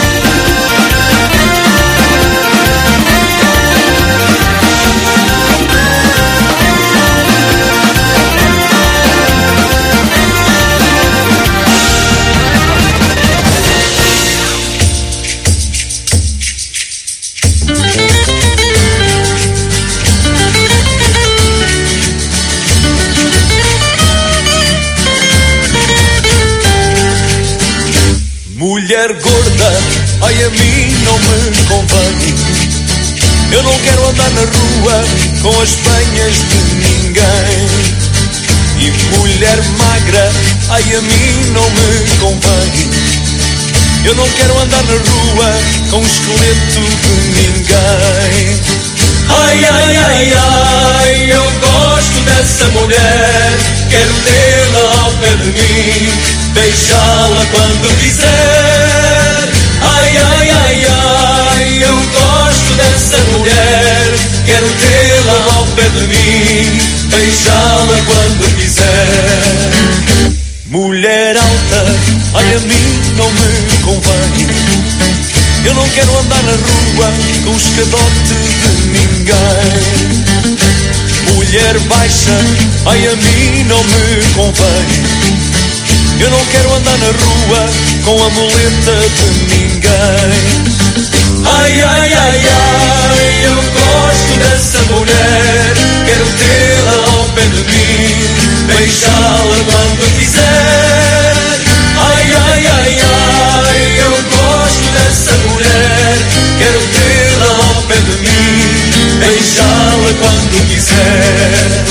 Mulher gorda, ai a mim não me convém. Eu não quero andar na rua com as penhas de ninguém. E mulher magra, ai a mim não me convém. Eu não quero andar na rua com o esqueleto de ninguém. Ai, ai, ai, ai, eu gosto dessa mulher. Quero tê-la ao pé de mim, beijá-la quando quiser. Ai, ai, ai, ai, eu gosto dessa mulher. Quero tê-la ao pé de mim, beijá-la quando quiser. Mulher alta, ai a mim quero andar na rua com o escadote de ninguém. Mulher baixa, ai a mim não me convém. Eu não quero andar na rua com a muleta de ninguém. Ai, ai, ai, ai, eu gosto dessa mulher. Quero tê-la ao pé de mim, beijá-la quando quiser. Ai, ai, ai, ai, eu gosto dessa mulher. Quero tê-la ao pé de mim, beijá-la quando quiser.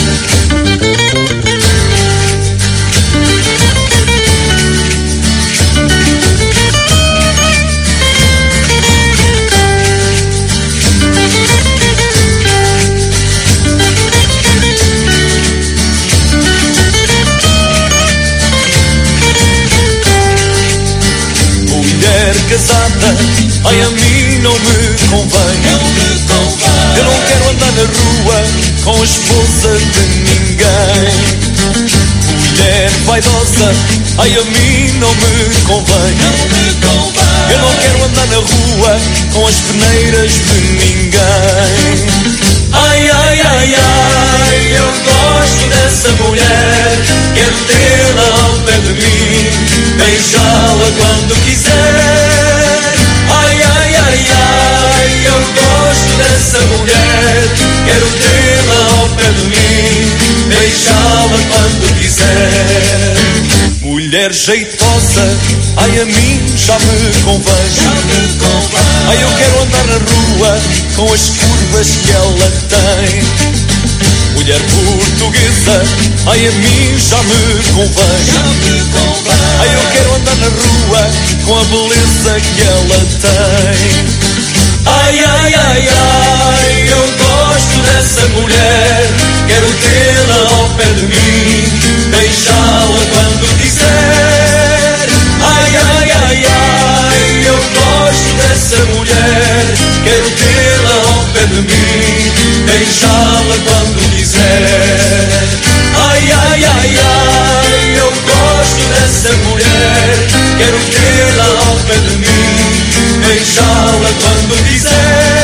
Casada, ai a mim não me convém. Eu não quero andar na rua com a esposa de ninguém. Mulher vaidosa, ai a mim não me convém. Eu não quero andar na rua com as peneiras de ninguém. Ai, ai, ai, ai, eu gosto dessa mulher. Quero tê-la ao pé de mim, beijá-la quando quiser. Ai, ai, ai, ai, eu gosto dessa mulher. Quero tê-la ao pé de mim, beijá-la quando quiser. Mulher jeitosa, ai a mim já me convém. Ai eu quero andar na rua com as curvas que ela tem. Mulher portuguesa, ai a mim já me convém. Ai eu quero andar na rua com a beleza que ela tem. Ai, ai, ai, ai, eu gosto dessa mulher. Quero tê-la ao pé de mim, beijá-la quando quiser. Ai, ai, ai, ai, eu gosto dessa mulher. Quero tê-la ao pé de mim, beijá-la quando quiser. Ai, ai, ai, ai, eu gosto dessa mulher. Quero tê-la ao pé de mim, beijá-la quando quiser.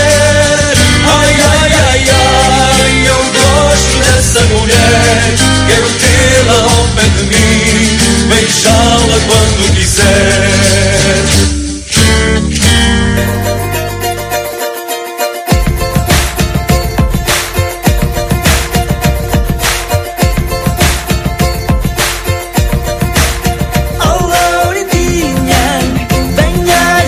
Ai, ai, ai, ai, eu gosto dessa mulher. Quero tê-la ao pé de mim, beijá-la quando quiser. Oh, Lourinha, venha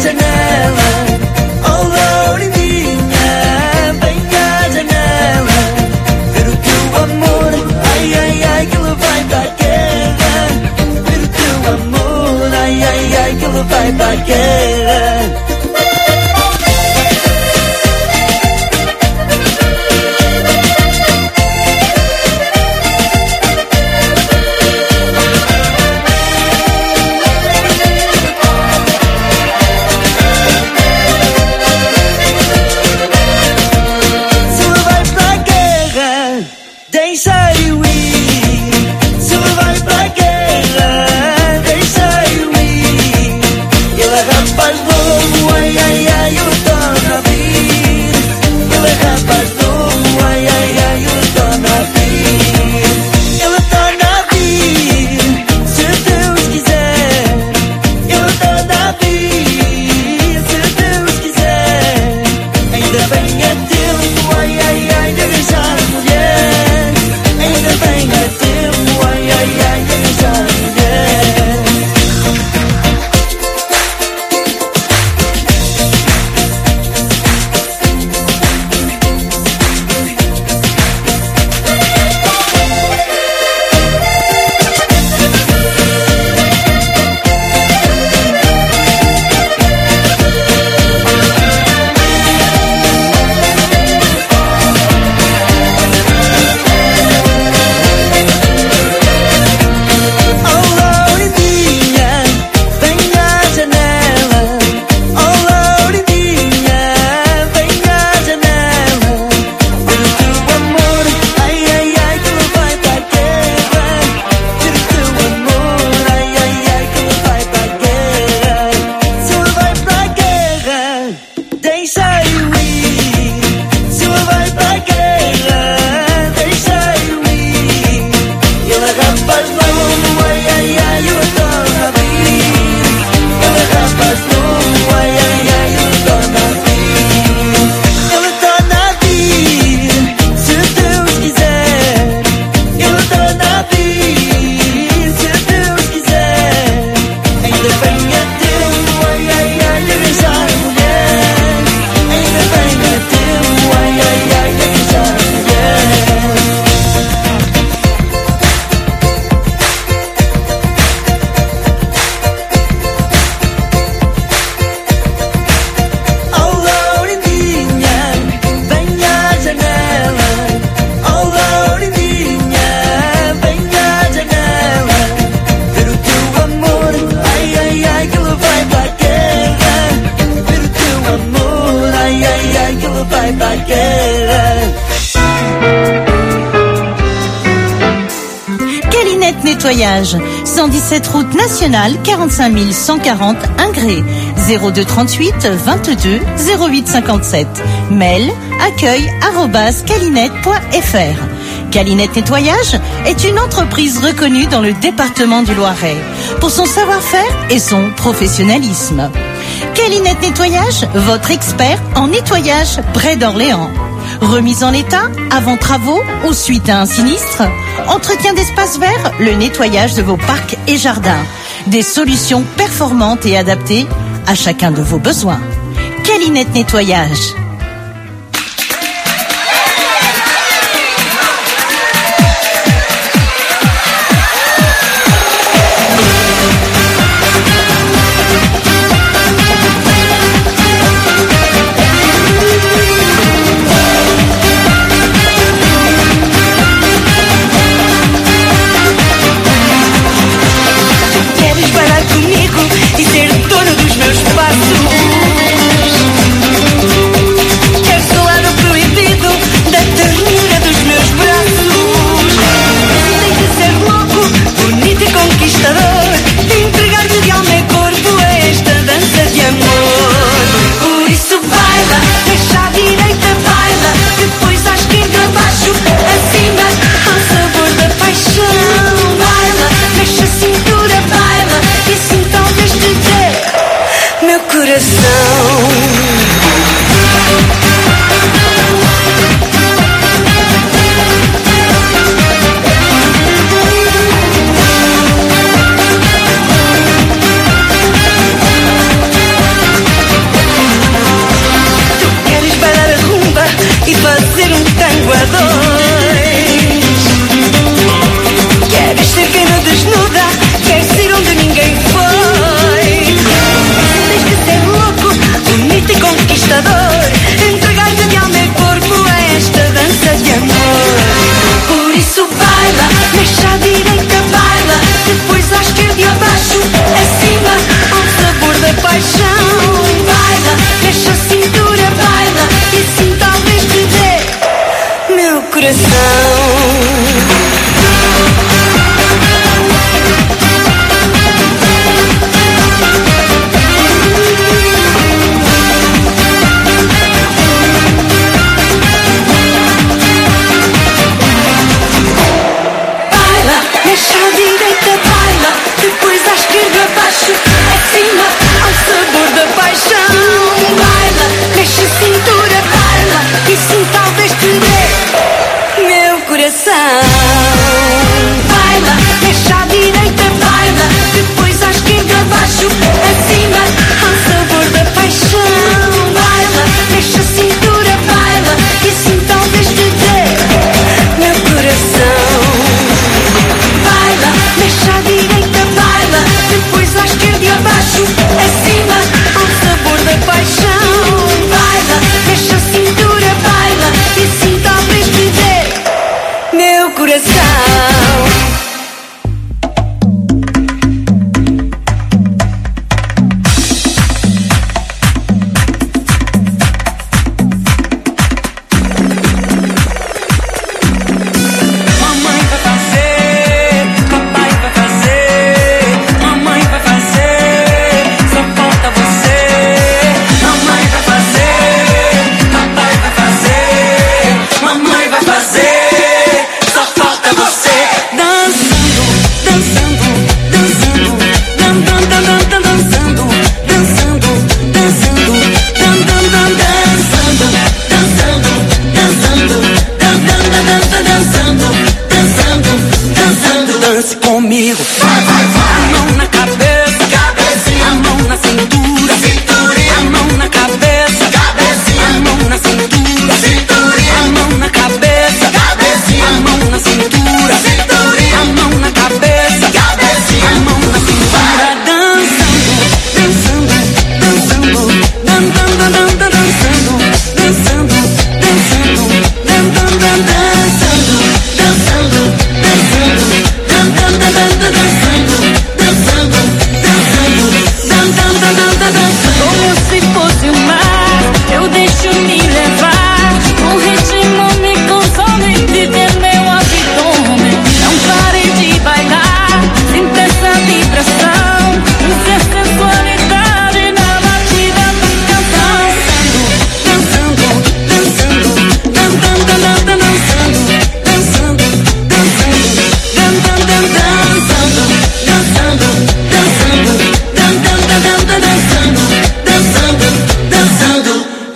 ai, ai, ai, que ele vai para a guerra. Calinette Nettoyage, 117 route nationale, 45 140 Ingré, 02 38 22 08 57. Mail accueil@calinette.fr. Calinette Nettoyage est une entreprise reconnue dans le département du Loiret pour son savoir-faire et son professionnalisme. Calinette Nettoyage, votre expert en nettoyage près d'Orléans. Remise en état, avant travaux ou suite à un sinistre. Entretien d'espaces verts, le nettoyage de vos parcs et jardins. Des solutions performantes et adaptées à chacun de vos besoins. Calinette Nettoyage.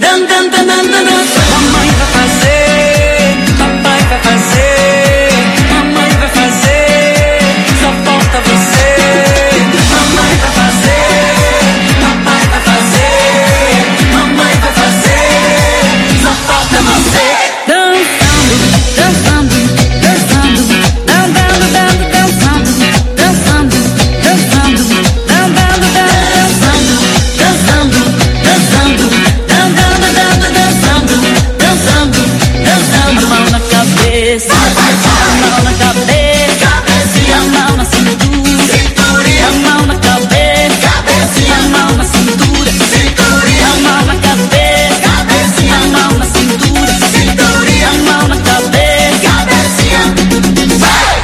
Dan, dan, dan, dan, dan, dan. Mamãe vai fazer, papai vai fazer, mamãe vai fazer, só falta você. Mamãe vai fazer, papai vai fazer, mamãe vai fazer, só falta você. Dançando, dançando, dançando, andando, dando, dançando, dançando, dançando, andando, dançando, dançando, dançando, andando, dando, dançando, dançando, dançando. A mão na cabeça, a mão na cabeça, a mão na cintura, a mão na cabeça, a mão na cintura, a mão na cabeça, a mão na cintura, a mão na cabeça, vai!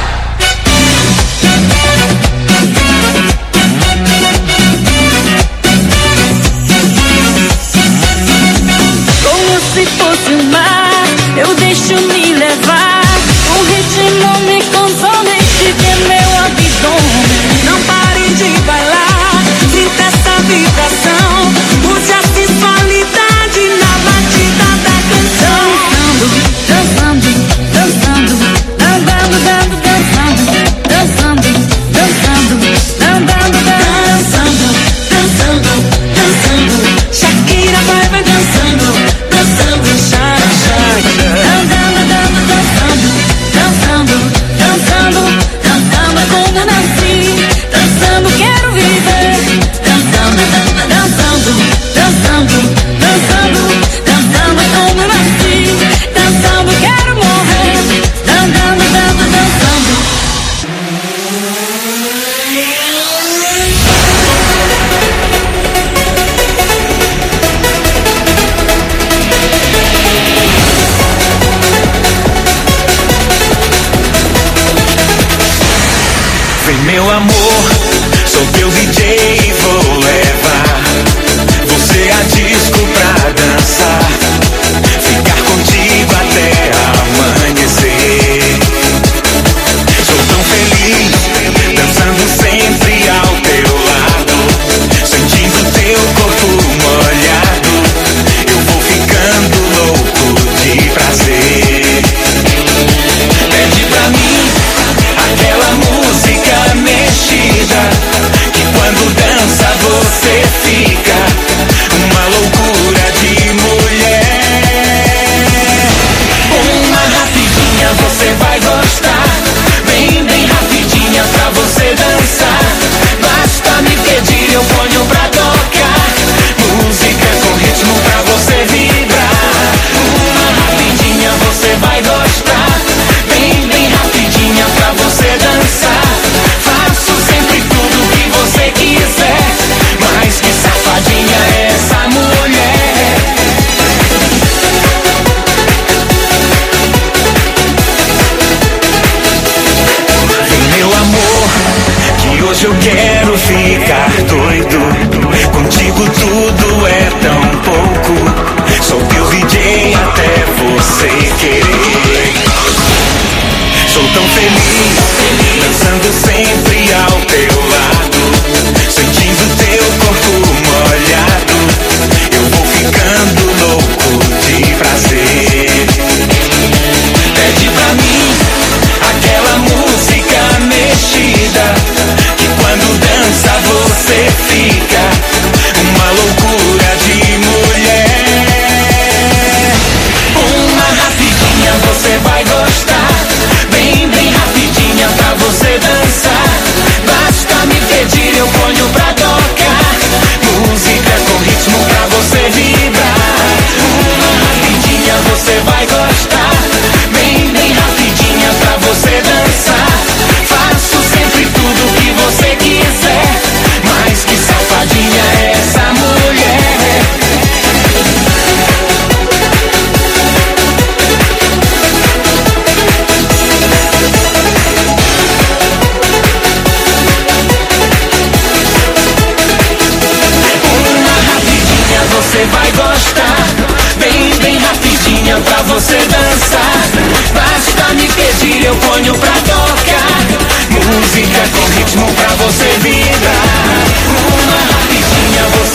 Como se fosse um mar, eu deixo me levar. O ritmo me consome, este é meu abdômen. Não pare de bailar, sinta essa vibração. Use a sensualidade na batida da canção. Dançando, dançando, andando, dando, dançando, dançando, dançando, andando, dançando, dançando, dançando. Shakira vai dançando, dançando, chara, chara. Andando, dando, dançando, dançando, dançando, dançando como nasci. Dançando quero viver. Dançando, dançando, dançando, dançando, dançando como nasci. Dançando quero morrer. Andando, dando, dançando. Vem meu amor, sou teu DJ e vou levar você a disco pra dançar, ficar contigo até amanhecer. Sou tão feliz, dançando sempre ao teu lado, sentindo teu corpo molhado, eu vou ficando louco de prazer. Pede pra mim aquela música mexida, que quando dança você fica uma loucura de mulher. Uma rapidinha você vai gostar, bem, bem rapidinha pra você dançar. Basta me pedir, eu ponho pra tocar, música com ritmo pra você vibrar. Uma rapidinha você vai gostar, bem, bem rapidinha pra você dançar. Faço sempre tudo que você quiser, mas que safadinha é essa mulher. Vem meu amor, que hoje eu quero ficar doido. Contigo tudo é tão pouco, sou teu DJ até você querer. Sou tão feliz, dançando sempre ao teu lado, sentindo teu corpo molhado, eu vou ficando louco de prazer. Pede pra mim aquela música mexida, que quando dança você fica uma loucura de mulher. Uma rapidinha você vai gostar, bem, bem rapidinha pra você dançar. Basta me pedir, eu ponho pra tocar, música com ritmo pra você vibrar. Uma rapidinha você vai gostar, bem, bem rapidinha pra você dançar. Faço sempre tudo que você quiser, mas que safadinha é essa mulher. Você vai gostar, bem, bem rapidinha pra você dançar. Basta me pedir, eu ponho pra tocar, música com ritmo pra você vibrar. Uma rapidinha você